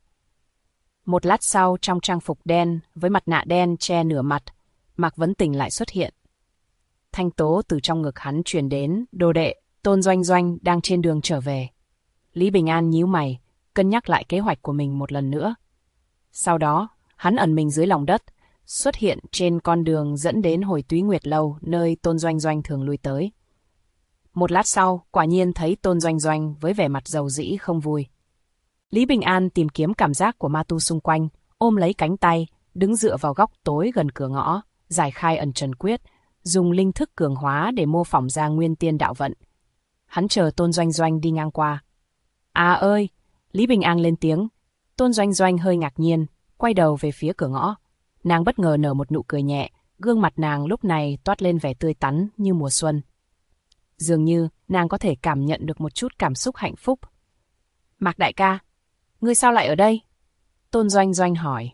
Một lát sau, trong trang phục đen với mặt nạ đen che nửa mặt, Mạc Vấn Tình lại xuất hiện. Thanh tố từ trong ngực hắn truyền đến, đồ đệ, Tôn Doanh Doanh đang trên đường trở về. Lý Bình An nhíu mày, cân nhắc lại kế hoạch của mình một lần nữa. Sau đó, hắn ẩn mình dưới lòng đất, xuất hiện trên con đường dẫn đến Hồi Túy Nguyệt Lâu, nơi Tôn Doanh Doanh thường lui tới. Một lát sau, quả nhiên thấy Tôn Doanh Doanh với vẻ mặt dầu dĩ không vui. Lý Bình An tìm kiếm cảm giác của ma tu xung quanh, ôm lấy cánh tay, đứng dựa vào góc tối gần cửa ngõ, giải khai ẩn trần quyết, dùng linh thức cường hóa để mô phỏng ra nguyên tiên đạo vận. Hắn chờ Tôn Doanh Doanh đi ngang qua. À ơi! Lý Bình An lên tiếng. Tôn Doanh Doanh hơi ngạc nhiên, quay đầu về phía cửa ngõ. Nàng bất ngờ nở một nụ cười nhẹ, gương mặt nàng lúc này toát lên vẻ tươi tắn như mùa xuân. Dường như nàng có thể cảm nhận được một chút cảm xúc hạnh phúc. Mạc đại ca, ngươi sao lại ở đây? Tôn Doanh Doanh hỏi.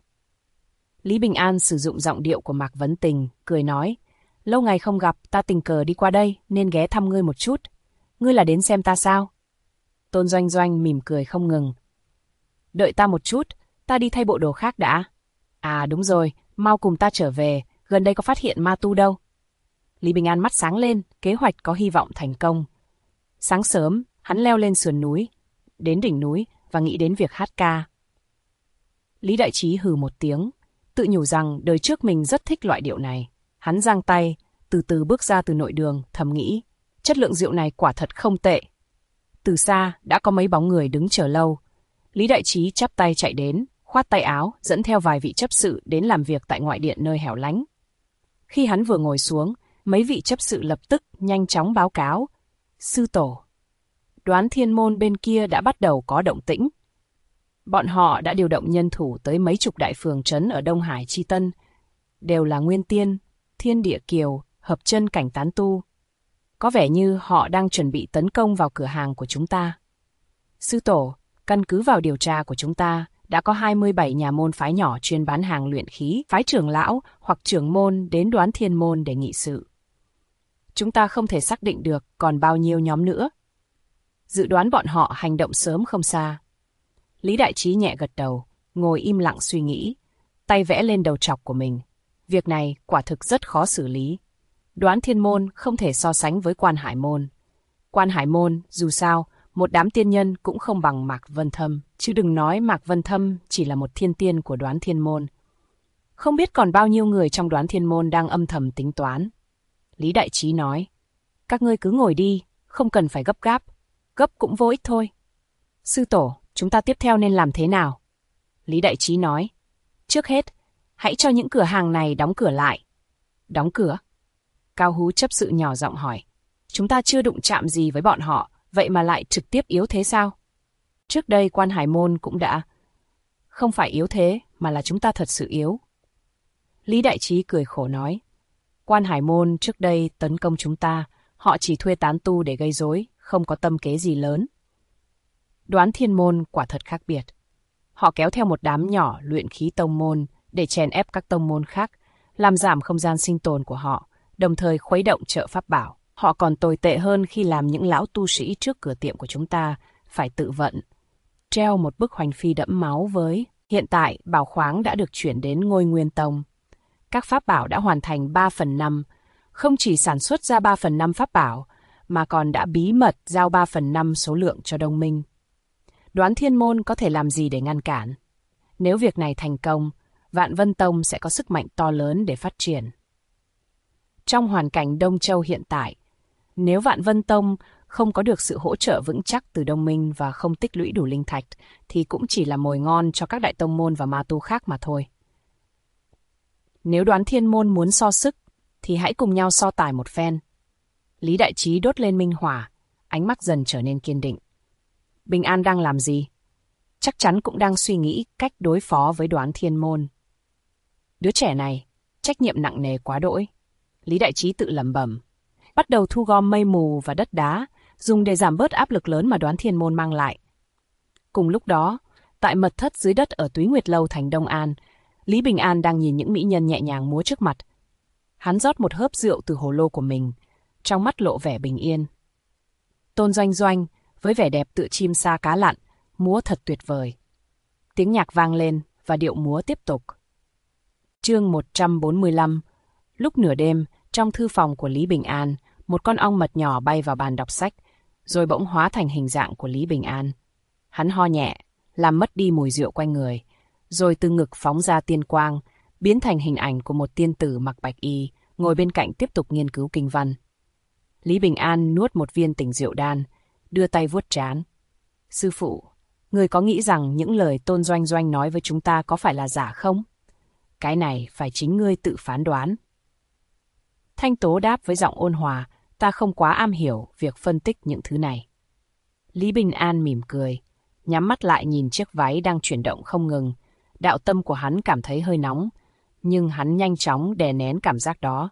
Lý Bình An sử dụng giọng điệu của Mạc Vấn Tình, cười nói. Lâu ngày không gặp, ta tình cờ đi qua đây nên ghé thăm ngươi một chút. Ngươi là đến xem ta sao? Tôn Doanh Doanh mỉm cười không ngừng. Đợi ta một chút, ta đi thay bộ đồ khác đã. À đúng rồi, mau cùng ta trở về, gần đây có phát hiện ma tu đâu. Lý Bình An mắt sáng lên, kế hoạch có hy vọng thành công. Sáng sớm, hắn leo lên sườn núi, đến đỉnh núi và nghĩ đến việc hát ca. Lý Đại Trí hừ một tiếng, tự nhủ rằng đời trước mình rất thích loại điệu này. Hắn giang tay, từ từ bước ra từ nội đường, thầm nghĩ, chất lượng rượu này quả thật không tệ. Từ xa, đã có mấy bóng người đứng chờ lâu. Lý Đại Trí chắp tay chạy đến, khoát tay áo, dẫn theo vài vị chấp sự đến làm việc tại ngoại điện nơi hẻo lánh. Khi hắn vừa ngồi xuống, Mấy vị chấp sự lập tức nhanh chóng báo cáo. Sư tổ, Đoán Thiên Môn bên kia đã bắt đầu có động tĩnh. Bọn họ đã điều động nhân thủ tới mấy chục đại phường trấn ở Đông Hải Chi Tân, đều là Nguyên Tiên, Thiên Địa Kiều, Hợp Chân Cảnh tán tu. Có vẻ như họ đang chuẩn bị tấn công vào cửa hàng của chúng ta. Sư tổ, căn cứ vào điều tra của chúng ta, đã có 27 nhà môn phái nhỏ chuyên bán hàng luyện khí, phái trưởng lão hoặc trưởng môn đến Đoán Thiên Môn để nghị sự. Chúng ta không thể xác định được còn bao nhiêu nhóm nữa. Dự đoán bọn họ hành động sớm không xa. Lý Đại Trí nhẹ gật đầu, ngồi im lặng suy nghĩ, tay vẽ lên đầu trọc của mình. Việc này quả thực rất khó xử lý. Đoán Thiên Môn không thể so sánh với Quan Hải Môn. Quan Hải Môn, dù sao, một đám tiên nhân cũng không bằng Mạc Vân Thâm, chứ đừng nói Mạc Vân Thâm chỉ là một thiên tiên của Đoán Thiên Môn. Không biết còn bao nhiêu người trong Đoán Thiên Môn đang âm thầm tính toán. Lý Đại Trí nói, các ngươi cứ ngồi đi, không cần phải gấp gáp. Gấp cũng vô ích thôi. Sư tổ, chúng ta tiếp theo nên làm thế nào? Lý Đại Trí nói, trước hết, hãy cho những cửa hàng này đóng cửa lại. Đóng cửa? Cao Hú chấp sự nhỏ giọng hỏi, chúng ta chưa đụng chạm gì với bọn họ, vậy mà lại trực tiếp yếu thế sao? Trước đây Quan Hải Môn cũng đã. Không phải yếu thế, mà là chúng ta thật sự yếu. Lý Đại Trí cười khổ nói, Quan Hải Môn trước đây tấn công chúng ta, họ chỉ thuê tán tu để gây rối, không có tâm kế gì lớn. Đoán Thiên Môn quả thật khác biệt. Họ kéo theo một đám nhỏ luyện khí tông môn để chèn ép các tông môn khác, làm giảm không gian sinh tồn của họ, đồng thời khuấy động chợ pháp bảo. Họ còn tồi tệ hơn khi làm những lão tu sĩ trước cửa tiệm của chúng ta phải tự vận, treo một bức hoành phi đẫm máu với. Hiện tại, bảo khoáng đã được chuyển đến Ngôi Nguyên Tông. Các pháp bảo đã hoàn thành 3/5, không chỉ sản xuất ra 3/5 pháp bảo, mà còn đã bí mật giao 3/5 số lượng cho Đông Minh. Đoán Thiên Môn có thể làm gì để ngăn cản? Nếu việc này thành công, Vạn Vân Tông sẽ có sức mạnh to lớn để phát triển. Trong hoàn cảnh Đông Châu hiện tại, nếu Vạn Vân Tông không có được sự hỗ trợ vững chắc từ Đông Minh và không tích lũy đủ linh thạch, thì cũng chỉ là mồi ngon cho các đại tông môn và ma tu khác mà thôi. Nếu Đoán Thiên Môn muốn so sức, thì hãy cùng nhau so tài một phen. Lý Đại Trí đốt lên minh hỏa, ánh mắt dần trở nên kiên định. Bình An đang làm gì? Chắc chắn cũng đang suy nghĩ cách đối phó với Đoán Thiên Môn. Đứa trẻ này, trách nhiệm nặng nề quá đỗi. Lý Đại Trí tự lẩm bẩm, bắt đầu thu gom mây mù và đất đá, dùng để giảm bớt áp lực lớn mà Đoán Thiên Môn mang lại. Cùng lúc đó, tại mật thất dưới đất ở Túy Nguyệt Lâu thành Đông An, Lý Bình An đang nhìn những mỹ nhân nhẹ nhàng múa trước mặt. Hắn rót một hớp rượu từ hồ lô của mình, trong mắt lộ vẻ bình yên. Tôn Doanh Doanh, với vẻ đẹp tựa chim sa cá lặn, múa thật tuyệt vời. Tiếng nhạc vang lên và điệu múa tiếp tục. Chương 145. Lúc nửa đêm, trong thư phòng của Lý Bình An, một con ong mật nhỏ bay vào bàn đọc sách, rồi bỗng hóa thành hình dạng của Lý Bình An. Hắn ho nhẹ, làm mất đi mùi rượu quanh người, rồi từ ngực phóng ra tiên quang, biến thành hình ảnh của một tiên tử mặc bạch y, ngồi bên cạnh tiếp tục nghiên cứu kinh văn. Lý Bình An nuốt một viên tỉnh rượu đan, đưa tay vuốt trán. Sư phụ, người có nghĩ rằng những lời Tôn Doanh Doanh nói với chúng ta có phải là giả không? Cái này phải chính ngươi tự phán đoán. Thanh Tố đáp với giọng ôn hòa, ta không quá am hiểu việc phân tích những thứ này. Lý Bình An mỉm cười, nhắm mắt lại nhìn chiếc váy đang chuyển động không ngừng. Đạo tâm của hắn cảm thấy hơi nóng, nhưng hắn nhanh chóng đè nén cảm giác đó.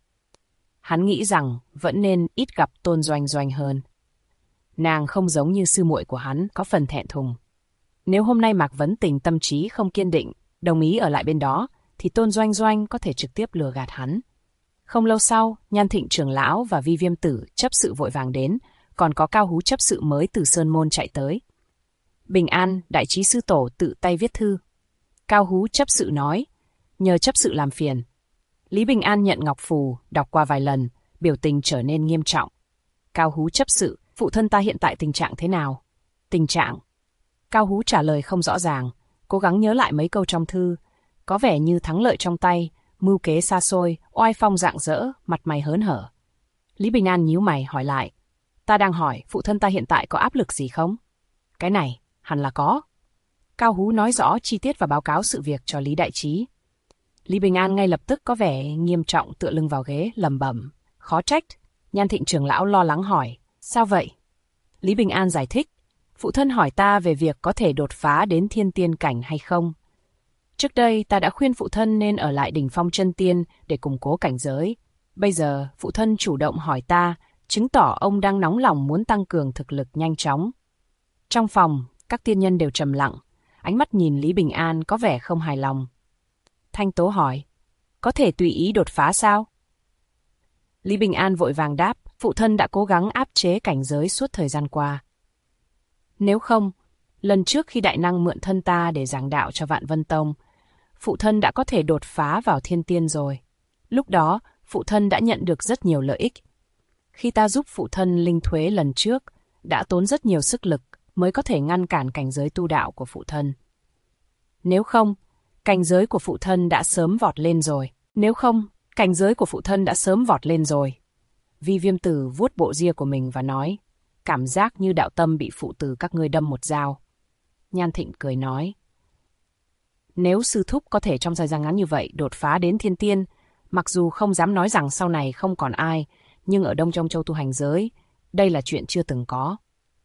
Hắn nghĩ rằng vẫn nên ít gặp Tôn Doanh Doanh hơn. Nàng không giống như sư muội của hắn, có phần thẹn thùng. Nếu hôm nay Mạc Vấn Tình tâm trí không kiên định, đồng ý ở lại bên đó, thì Tôn Doanh Doanh có thể trực tiếp lừa gạt hắn. Không lâu sau, Nhan Thịnh trưởng lão và Vi Viêm Tử chấp sự vội vàng đến, còn có Cao Hú chấp sự mới từ Sơn Môn chạy tới. Bình An, Đại Trí sư tổ tự tay viết thư. Cao Hú chấp sự nói, nhờ chấp sự làm phiền. Lý Bình An nhận ngọc phù, đọc qua vài lần, biểu tình trở nên nghiêm trọng. Cao Hú chấp sự, phụ thân ta hiện tại tình trạng thế nào? Tình trạng? Cao Hú trả lời không rõ ràng, cố gắng nhớ lại mấy câu trong thư. Có vẻ như thắng lợi trong tay, mưu kế xa xôi, oai phong rạng rỡ, mặt mày hớn hở. Lý Bình An nhíu mày hỏi lại, ta đang hỏi phụ thân ta hiện tại có áp lực gì không? Cái này, hẳn là có. Cao Hú nói rõ chi tiết và báo cáo sự việc cho Lý Đại Trí. Lý Bình An ngay lập tức có vẻ nghiêm trọng tựa lưng vào ghế, lẩm bẩm. Khó trách. Nhan Thịnh trưởng lão lo lắng hỏi, sao vậy? Lý Bình An giải thích, phụ thân hỏi ta về việc có thể đột phá đến thiên tiên cảnh hay không. Trước đây ta đã khuyên phụ thân nên ở lại đỉnh phong chân tiên để củng cố cảnh giới. Bây giờ phụ thân chủ động hỏi ta, chứng tỏ ông đang nóng lòng muốn tăng cường thực lực nhanh chóng. Trong phòng, các tiên nhân đều trầm lặng, ánh mắt nhìn Lý Bình An có vẻ không hài lòng. Thanh Tố hỏi, có thể tùy ý đột phá sao? Lý Bình An vội vàng đáp, phụ thân đã cố gắng áp chế cảnh giới suốt thời gian qua. Nếu không, lần trước khi đại năng mượn thân ta để giảng đạo cho Vạn Vân Tông, phụ thân đã có thể đột phá vào thiên tiên rồi. Lúc đó, phụ thân đã nhận được rất nhiều lợi ích. Khi ta giúp phụ thân linh thuế lần trước, đã tốn rất nhiều sức lực mới có thể ngăn cản cảnh giới tu đạo của phụ thân. Nếu không, cảnh giới của phụ thân đã sớm vọt lên rồi. Vi Viêm Tử vuốt bộ ria của mình và nói, cảm giác như đạo tâm bị phụ tử các ngươi đâm một dao. Nhan Thịnh cười nói, nếu sư thúc có thể trong thời gian ngắn như vậy đột phá đến thiên tiên, mặc dù không dám nói rằng sau này không còn ai, nhưng ở Đông Trong Châu tu hành giới, đây là chuyện chưa từng có.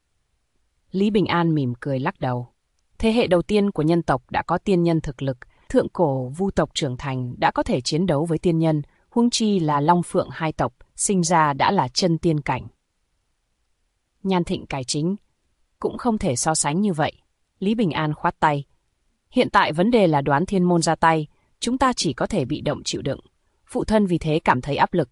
Lý Bình An mỉm cười lắc đầu. Thế hệ đầu tiên của nhân tộc đã có tiên nhân thực lực, thượng cổ Vu tộc trưởng thành đã có thể chiến đấu với tiên nhân, huống chi là Long Phượng hai tộc, sinh ra đã là chân tiên cảnh. Nhan Thịnh cải chính, cũng không thể so sánh như vậy. Lý Bình An khoát tay. Hiện tại vấn đề là Đoán Thiên Môn ra tay, chúng ta chỉ có thể bị động chịu đựng. Phụ thân vì thế cảm thấy áp lực.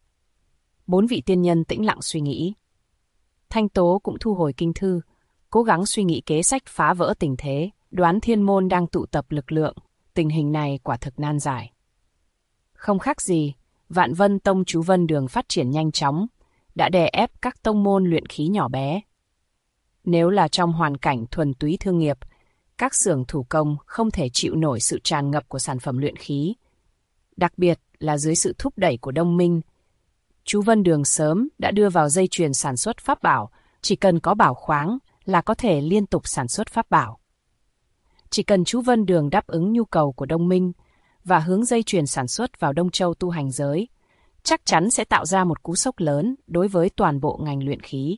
4 vị tiên nhân tĩnh lặng suy nghĩ. Thanh Tố cũng thu hồi kinh thư, cố gắng suy nghĩ kế sách phá vỡ tình thế. Đoán Thiên Môn đang tụ tập lực lượng, tình hình này quả thực nan giải. Không khác gì, Vạn Vân Tông chú Vân Đường phát triển nhanh chóng, đã đè ép các tông môn luyện khí nhỏ bé. Nếu là trong hoàn cảnh thuần túy thương nghiệp, các xưởng thủ công không thể chịu nổi sự tràn ngập của sản phẩm luyện khí. Đặc biệt là dưới sự thúc đẩy của Đông Minh, chú Vân Đường sớm đã đưa vào dây chuyền sản xuất pháp bảo, chỉ cần có bảo khoáng là có thể liên tục sản xuất pháp bảo. Chỉ cần chú Vân Đường đáp ứng nhu cầu của Đông Minh và hướng dây chuyền sản xuất vào Đông Châu tu hành giới, chắc chắn sẽ tạo ra một cú sốc lớn đối với toàn bộ ngành luyện khí.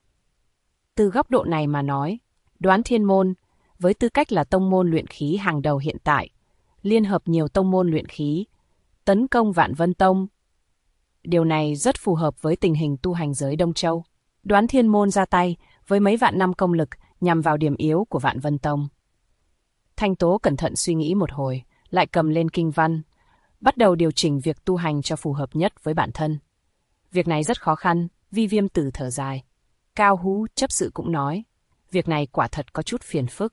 Từ góc độ này mà nói, Đoán Thiên Môn, với tư cách là tông môn luyện khí hàng đầu hiện tại, liên hợp nhiều tông môn luyện khí, tấn công Vạn Vân Tông. Điều này rất phù hợp với tình hình tu hành giới Đông Châu. Đoán Thiên Môn ra tay với mấy vạn năm công lực nhằm vào điểm yếu của Vạn Vân Tông. Thanh Tố cẩn thận suy nghĩ một hồi, lại cầm lên kinh văn, bắt đầu điều chỉnh việc tu hành cho phù hợp nhất với bản thân. Việc này rất khó khăn, Vi Viêm Tử thở dài. Cao Hú chấp sự cũng nói, việc này quả thật có chút phiền phức.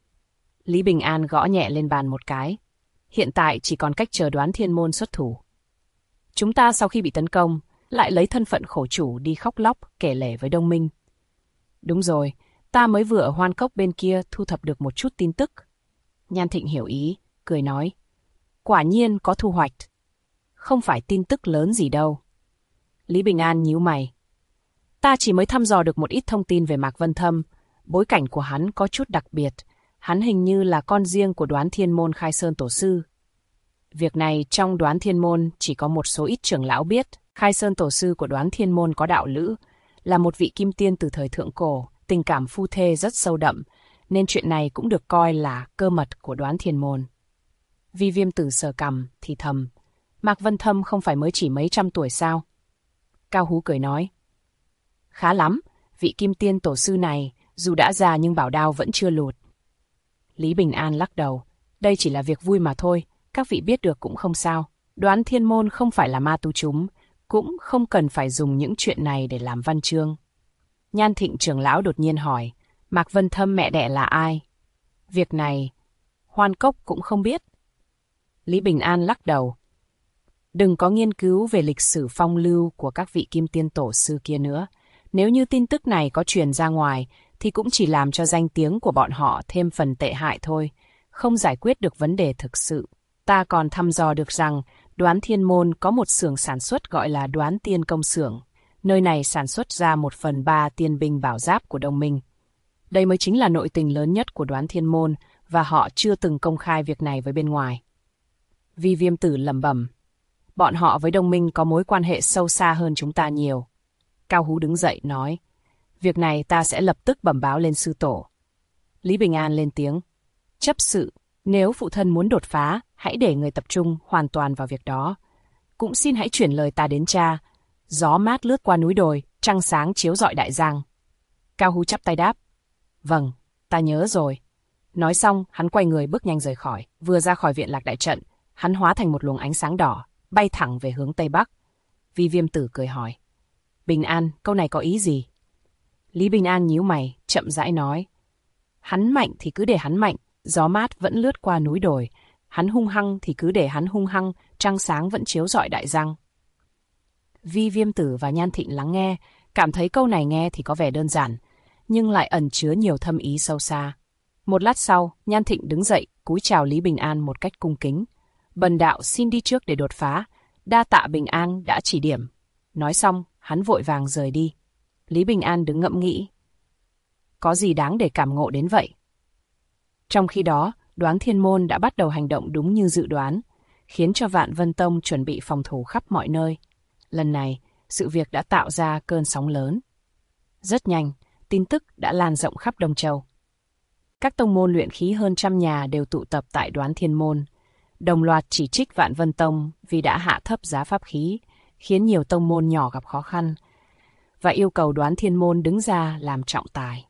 Lý Bình An gõ nhẹ lên bàn một cái. Hiện tại chỉ còn cách chờ Đoán Thiên Môn xuất thủ. Chúng ta sau khi bị tấn công, lại lấy thân phận khổ chủ đi khóc lóc, kể lể với Đông Minh. Đúng rồi, ta mới vừa ở Hoan Cốc bên kia thu thập được một chút tin tức. Nhan Thịnh hiểu ý, cười nói. Quả nhiên có thu hoạch. Không phải tin tức lớn gì đâu. Lý Bình An nhíu mày. Ta chỉ mới thăm dò được một ít thông tin về Mạc Vân Thâm. Bối cảnh của hắn có chút đặc biệt. Hắn hình như là con riêng của Đoán Thiên Môn Khai Sơn Tổ Sư. Việc này trong Đoán Thiên Môn chỉ có một số ít trưởng lão biết. Khai Sơn Tổ Sư của Đoán Thiên Môn có đạo lữ, là một vị kim tiên từ thời thượng cổ, tình cảm phu thê rất sâu đậm, nên chuyện này cũng được coi là cơ mật của Đoán Thiên Môn. Vi Viêm Tử sờ cằm, thì thầm, Mạc Vân Thâm không phải mới chỉ mấy trăm tuổi sao? Cao Hú cười nói, khá lắm, vị kim tiên tổ sư này, dù đã già nhưng bảo đao vẫn chưa lụt. Lý Bình An lắc đầu, đây chỉ là việc vui mà thôi, các vị biết được cũng không sao. Đoán Thiên Môn không phải là ma tu chúng, cũng không cần phải dùng những chuyện này để làm văn chương. Nhan Thịnh trưởng lão đột nhiên hỏi, Mạc Vân Thâm mẹ đẻ là ai? Việc này, Hoan Cốc cũng không biết. Lý Bình An lắc đầu. Đừng có nghiên cứu về lịch sử phong lưu của các vị kim tiên tổ sư kia nữa. Nếu như tin tức này có truyền ra ngoài, thì cũng chỉ làm cho danh tiếng của bọn họ thêm phần tệ hại thôi, không giải quyết được vấn đề thực sự. Ta còn thăm dò được rằng Đoán Thiên Môn có một xưởng sản xuất gọi là Đoán Tiên Công Xưởng. Nơi này sản xuất ra 1/3 tiên binh bảo giáp của Đông Minh. Đây mới chính là nội tình lớn nhất của Đoán Thiên Môn và họ chưa từng công khai việc này với bên ngoài. Vi Viêm Tử lẩm bẩm. bọn họ với đồng minh có mối quan hệ sâu xa hơn chúng ta nhiều. Cao Hú đứng dậy nói, việc này ta sẽ lập tức bẩm báo lên sư tổ. Lý Bình An lên tiếng, chấp sự, nếu phụ thân muốn đột phá, hãy để người tập trung hoàn toàn vào việc đó. Cũng xin hãy chuyển lời ta đến cha. Gió mát lướt qua núi đồi, trăng sáng chiếu rọi đại giang. Cao Hú chắp tay đáp, vâng, ta nhớ rồi. Nói xong, hắn quay người bước nhanh rời khỏi. Vừa ra khỏi viện lạc đại trận, hắn hóa thành một luồng ánh sáng đỏ, bay thẳng về hướng Tây Bắc. Vi Viêm Tử cười hỏi, Bình An, câu này có ý gì? Lý Bình An nhíu mày, chậm rãi nói, hắn mạnh thì cứ để hắn mạnh, gió mát vẫn lướt qua núi đồi. Hắn hung hăng thì cứ để hắn hung hăng, trăng sáng vẫn chiếu rọi đại giang. Vi Viêm Tử và Nhan Thịnh lắng nghe, cảm thấy câu này nghe thì có vẻ đơn giản, nhưng lại ẩn chứa nhiều thâm ý sâu xa. Một lát sau, Nhan Thịnh đứng dậy, cúi chào Lý Bình An một cách cung kính. Bần đạo xin đi trước để đột phá, đa tạ Bình An đã chỉ điểm. Nói xong, hắn vội vàng rời đi. Lý Bình An đứng ngẫm nghĩ. Có gì đáng để cảm ngộ đến vậy? Trong khi đó, Đoán Thiên Môn đã bắt đầu hành động đúng như dự đoán, khiến cho Vạn Vân Tông chuẩn bị phòng thủ khắp mọi nơi. Lần này, sự việc đã tạo ra cơn sóng lớn. Rất nhanh, tin tức đã lan rộng khắp Đông Châu. Các tông môn luyện khí hơn 100 nhà đều tụ tập tại Đoán Thiên Môn, đồng loạt chỉ trích Vạn Vân Tông vì đã hạ thấp giá pháp khí, khiến nhiều tông môn nhỏ gặp khó khăn, và yêu cầu Đoán Thiên Môn đứng ra làm trọng tài.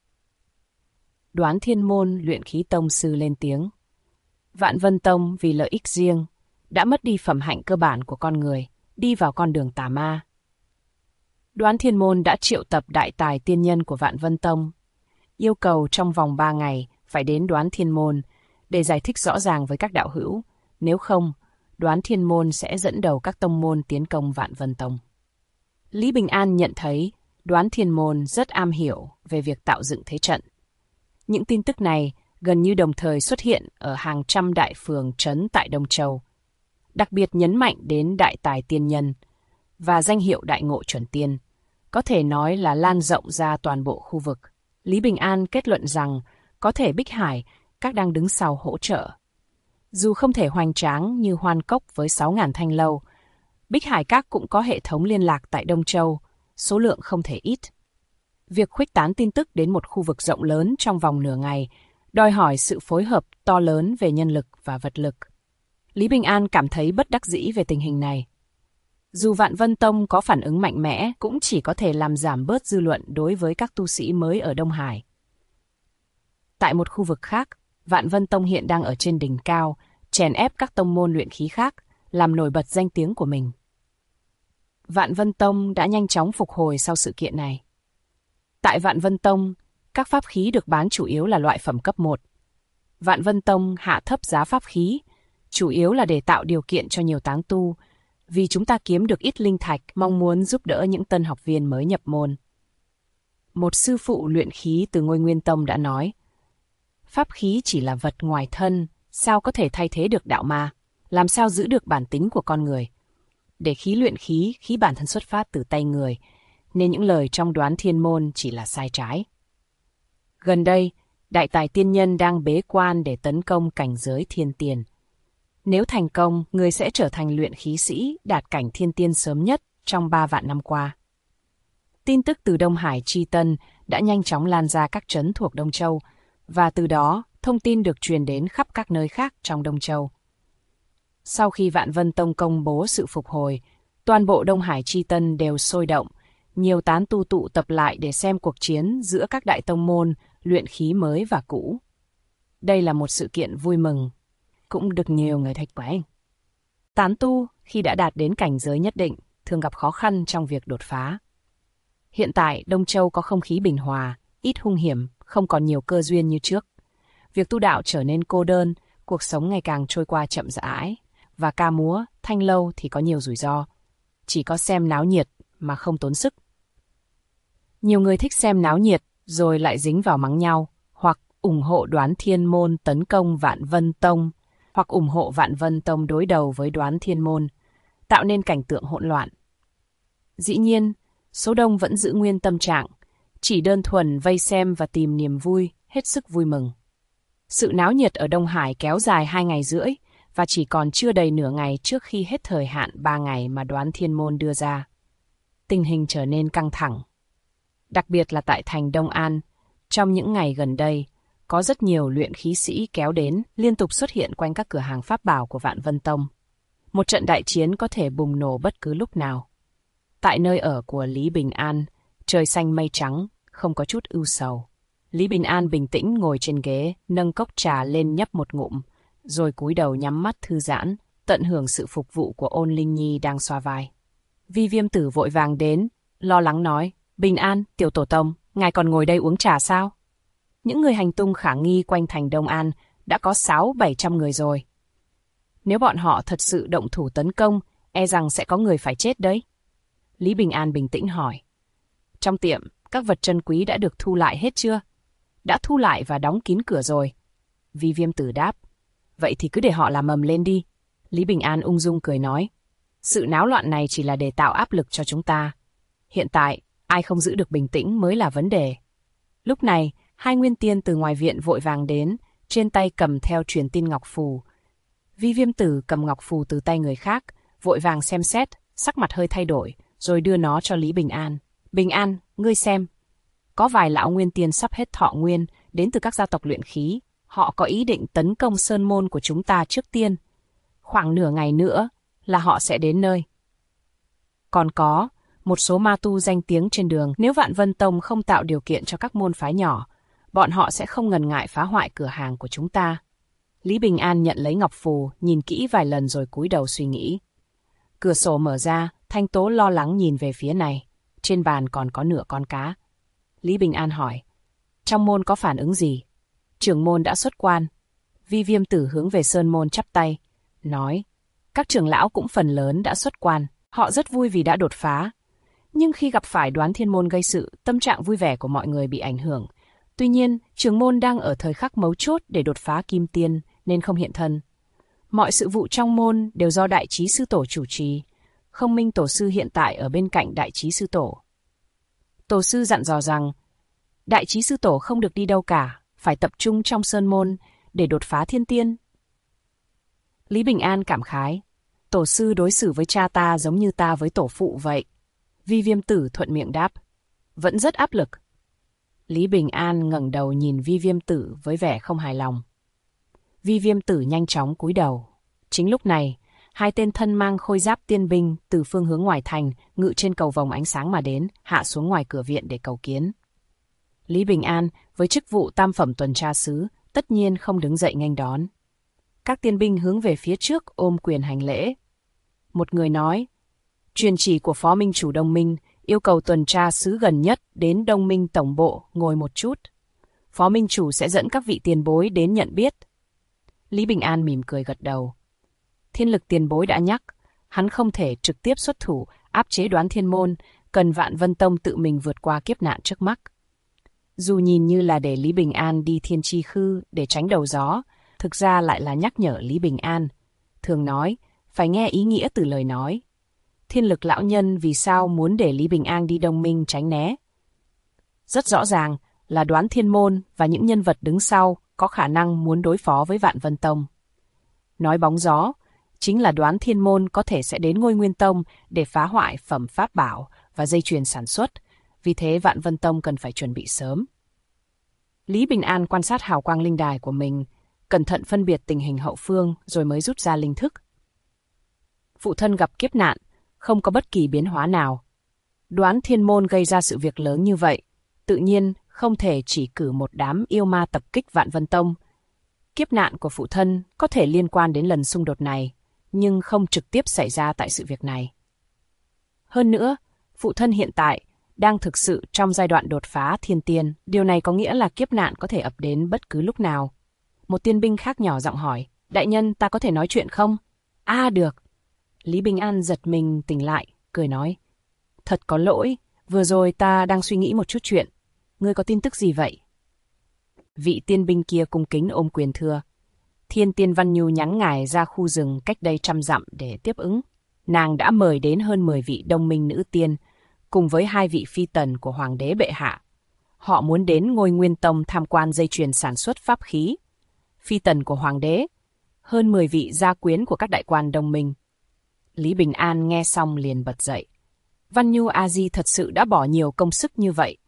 Đoán Thiên Môn luyện khí tông sư lên tiếng. Vạn Vân Tông vì lợi ích riêng, đã mất đi phẩm hạnh cơ bản của con người, đi vào con đường tà ma. Đoán Thiên Môn đã triệu tập đại tài tiên nhân của Vạn Vân Tông, yêu cầu trong vòng 3 ngày phải đến Đoán Thiên Môn để giải thích rõ ràng với các đạo hữu, nếu không, Đoán Thiên Môn sẽ dẫn đầu các tông môn tiến công Vạn Vân Tông. Lý Bình An nhận thấy Đoán Thiên Môn rất am hiểu về việc tạo dựng thế trận. Những tin tức này gần như đồng thời xuất hiện ở hàng trăm đại phường trấn tại Đông Châu, đặc biệt nhấn mạnh đến đại tài tiên nhân và danh hiệu đại ngộ chuẩn tiên, có thể nói là lan rộng ra toàn bộ khu vực. Lý Bình An kết luận rằng có thể Bích Hải các đang đứng sau hỗ trợ. Dù không thể hoành tráng như Hoan Cốc với 6.000 thanh lâu, Bích Hải Các cũng có hệ thống liên lạc tại Đông Châu, số lượng không thể ít. Việc khuếch tán tin tức đến một khu vực rộng lớn trong vòng nửa ngày đòi hỏi sự phối hợp to lớn về nhân lực và vật lực. Lý Bình An cảm thấy bất đắc dĩ về tình hình này. Dù Vạn Vân Tông có phản ứng mạnh mẽ, cũng chỉ có thể làm giảm bớt dư luận đối với các tu sĩ mới ở Đông Hải. Tại một khu vực khác, Vạn Vân Tông hiện đang ở trên đỉnh cao, chèn ép các tông môn luyện khí khác, làm nổi bật danh tiếng của mình. Vạn Vân Tông đã nhanh chóng phục hồi sau sự kiện này. Tại Vạn Vân Tông, các pháp khí được bán chủ yếu là loại phẩm cấp 1. Vạn Vân Tông hạ thấp giá pháp khí, chủ yếu là để tạo điều kiện cho nhiều tán tu, vì chúng ta kiếm được ít linh thạch, mong muốn giúp đỡ những tân học viên mới nhập môn. Một sư phụ luyện khí từ Ngôi Nguyên Tông đã nói, pháp khí chỉ là vật ngoài thân, sao có thể thay thế được đạo ma, làm sao giữ được bản tính của con người. Để khí luyện khí, khí bản thân xuất phát từ tay người, nên những lời trong Đoán Thiên Môn chỉ là sai trái. Gần đây, đại tài tiên nhân đang bế quan để tấn công cảnh giới thiên tiên. Nếu thành công, người sẽ trở thành luyện khí sĩ đạt cảnh thiên tiên sớm nhất trong 3 vạn năm qua. Tin tức từ Đông Hải Chi Tân đã nhanh chóng lan ra các trấn thuộc Đông Châu, và từ đó thông tin được truyền đến khắp các nơi khác trong Đông Châu. Sau khi Vạn Vân Tông công bố sự phục hồi, toàn bộ Đông Hải Chi Tân đều sôi động, nhiều tán tu tụ tập lại để xem cuộc chiến giữa các đại tông môn, luyện khí mới và cũ. Đây là một sự kiện vui mừng, cũng được nhiều người thích quái. Tán tu, khi đã đạt đến cảnh giới nhất định, thường gặp khó khăn trong việc đột phá. Hiện tại, Đông Châu có không khí bình hòa, ít hung hiểm, không còn nhiều cơ duyên như trước. Việc tu đạo trở nên cô đơn, cuộc sống ngày càng trôi qua chậm rãi, và ca múa, thanh lâu thì có nhiều rủi ro. Chỉ có xem náo nhiệt mà không tốn sức. Nhiều người thích xem náo nhiệt rồi lại dính vào mắng nhau, hoặc ủng hộ Đoán Thiên Môn tấn công Vạn Vân Tông, hoặc ủng hộ Vạn Vân Tông đối đầu với Đoán Thiên Môn, tạo nên cảnh tượng hỗn loạn. Dĩ nhiên, số đông vẫn giữ nguyên tâm trạng, chỉ đơn thuần vây xem và tìm niềm vui, hết sức vui mừng. Sự náo nhiệt ở Đông Hải kéo dài 2 ngày rưỡi, và chỉ còn chưa đầy nửa ngày trước khi hết thời hạn 3 ngày mà Đoán Thiên Môn đưa ra. Tình hình trở nên căng thẳng. Đặc biệt là tại thành Đông An, trong những ngày gần đây, có rất nhiều luyện khí sĩ kéo đến, liên tục xuất hiện quanh các cửa hàng pháp bảo của Vạn Vân Tông. Một trận đại chiến có thể bùng nổ bất cứ lúc nào. Tại nơi ở của Lý Bình An, trời xanh mây trắng, không có chút ưu sầu. Lý Bình An bình tĩnh ngồi trên ghế, nâng cốc trà lên nhấp một ngụm, rồi cúi đầu nhắm mắt thư giãn, tận hưởng sự phục vụ của Ôn Linh Nhi đang xoa vai. Vi Viêm Tử vội vàng đến, lo lắng nói, Bình An, tiểu tổ tông, ngài còn ngồi đây uống trà sao? Những người hành tung khả nghi quanh thành Đông An đã có 600-700 người rồi. Nếu bọn họ thật sự động thủ tấn công, e rằng sẽ có người phải chết đấy. Lý Bình An bình tĩnh hỏi. Trong tiệm, các vật trân quý đã được thu lại hết chưa? Đã thu lại và đóng kín cửa rồi. Vi Viêm Tử đáp. Vậy thì cứ để họ làm ầm lên đi. Lý Bình An ung dung cười nói. Sự náo loạn này chỉ là để tạo áp lực cho chúng ta. Hiện tại, ai không giữ được bình tĩnh mới là vấn đề. Lúc này, hai nguyên tiên từ ngoài viện vội vàng đến, trên tay cầm theo truyền tin ngọc phù. Vi Viêm Tử cầm ngọc phù từ tay người khác, vội vàng xem xét, sắc mặt hơi thay đổi, rồi đưa nó cho Lý Bình An. Bình An, ngươi xem. Có vài lão nguyên tiên sắp hết thọ nguyên, đến từ các gia tộc luyện khí. Họ có ý định tấn công sơn môn của chúng ta trước tiên. Khoảng nửa ngày nữa là họ sẽ đến nơi. Còn có một số ma tu danh tiếng trên đường, nếu Vạn Vân Tông không tạo điều kiện cho các môn phái nhỏ, bọn họ sẽ không ngần ngại phá hoại cửa hàng của chúng ta. Lý Bình An nhận lấy ngọc phù, nhìn kỹ vài lần rồi cúi đầu suy nghĩ. Cửa sổ mở ra, Thanh Tố lo lắng nhìn về phía này. Trên bàn còn có nửa con cá. Lý Bình An hỏi, trong môn có phản ứng gì? Trưởng môn đã xuất quan. Vi Viêm Tử hướng về sơn môn chắp tay, nói, các trưởng lão cũng phần lớn đã xuất quan. Họ rất vui vì đã đột phá. Nhưng khi gặp phải Đoán Thiên Môn gây sự, tâm trạng vui vẻ của mọi người bị ảnh hưởng. Tuy nhiên, trưởng môn đang ở thời khắc mấu chốt để đột phá kim tiên, nên không hiện thân. Mọi sự vụ trong môn đều do Đại Chí Sư Tổ chủ trì. Không Minh Tổ Sư hiện tại ở bên cạnh Đại Chí Sư Tổ. Tổ Sư dặn dò rằng, Đại Chí Sư Tổ không được đi đâu cả, phải tập trung trong sơn môn để đột phá thiên tiên. Lý Bình An cảm khái, Tổ Sư đối xử với cha ta giống như ta với tổ phụ vậy. Vi Viêm Tử thuận miệng đáp, vẫn rất áp lực. Lý Bình An ngẩng đầu nhìn Vi Viêm Tử với vẻ không hài lòng. Vi Viêm Tử nhanh chóng cúi đầu. Chính lúc này, hai tên thân mang khôi giáp tiên binh từ phương hướng ngoài thành ngự trên cầu vồng ánh sáng mà đến, hạ xuống ngoài cửa viện để cầu kiến. Lý Bình An, với chức vụ tam phẩm tuần tra sứ, tất nhiên không đứng dậy nghênh đón. Các tiên binh hướng về phía trước ôm quyền hành lễ. Một người nói, truyền chỉ của Phó Minh Chủ Đông Minh yêu cầu tuần tra sứ gần nhất đến Đông Minh Tổng Bộ ngồi một chút. Phó Minh Chủ sẽ dẫn các vị tiền bối đến nhận biết. Lý Bình An mỉm cười gật đầu. Thiên Lực tiền bối đã nhắc, hắn không thể trực tiếp xuất thủ áp chế Đoán Thiên Môn, cần Vạn Vân Tông tự mình vượt qua kiếp nạn trước mắt. Dù nhìn như là để Lý Bình An đi Thiên Chi Khư để tránh đầu gió, thực ra lại là nhắc nhở Lý Bình An. Thường nói, phải nghe ý nghĩa từ lời nói. Thiên Lực lão nhân vì sao muốn để Lý Bình An đi Đông Minh tránh né? Rất rõ ràng là Đoán Thiên Môn và những nhân vật đứng sau có khả năng muốn đối phó với Vạn Vân Tông. Nói bóng gió, chính là Đoán Thiên Môn có thể sẽ đến Ngôi Nguyên Tông để phá hoại phẩm pháp bảo và dây chuyền sản xuất, vì thế Vạn Vân Tông cần phải chuẩn bị sớm. Lý Bình An quan sát hào quang linh đài của mình, cẩn thận phân biệt tình hình hậu phương rồi mới rút ra linh thức. Phụ thân gặp kiếp nạn, không có bất kỳ biến hóa nào. Đoán Thiên Môn gây ra sự việc lớn như vậy, tự nhiên không thể chỉ cử một đám yêu ma tập kích Vạn Vân Tông. Kiếp nạn của phụ thân có thể liên quan đến lần xung đột này, nhưng không trực tiếp xảy ra tại sự việc này. Hơn nữa, phụ thân hiện tại đang thực sự trong giai đoạn đột phá thiên tiên, điều này có nghĩa là kiếp nạn có thể ập đến bất cứ lúc nào. Một tiên binh khác nhỏ giọng hỏi, đại nhân ta có thể nói chuyện không? Được. Lý Bình An giật mình tỉnh lại, cười nói, thật có lỗi, vừa rồi ta đang suy nghĩ một chút chuyện. Ngươi có tin tức gì vậy? Vị tiên binh kia cung kính ôm quyền thưa. Thiên Tiên Văn Nhu nhắn ngài ra khu rừng cách đây 100 dặm để tiếp ứng. Nàng đã mời đến hơn 10 vị Đông Minh nữ tiên, cùng với 2 vị phi tần của Hoàng đế bệ hạ. Họ muốn đến Ngôi Nguyên Tông tham quan dây chuyền sản xuất pháp khí. Phi tần của Hoàng đế, hơn 10 vị gia quyến của các đại quan đồng minh. Lý Bình An nghe xong liền bật dậy. Văn Nhu A Di thật sự đã bỏ nhiều công sức như vậy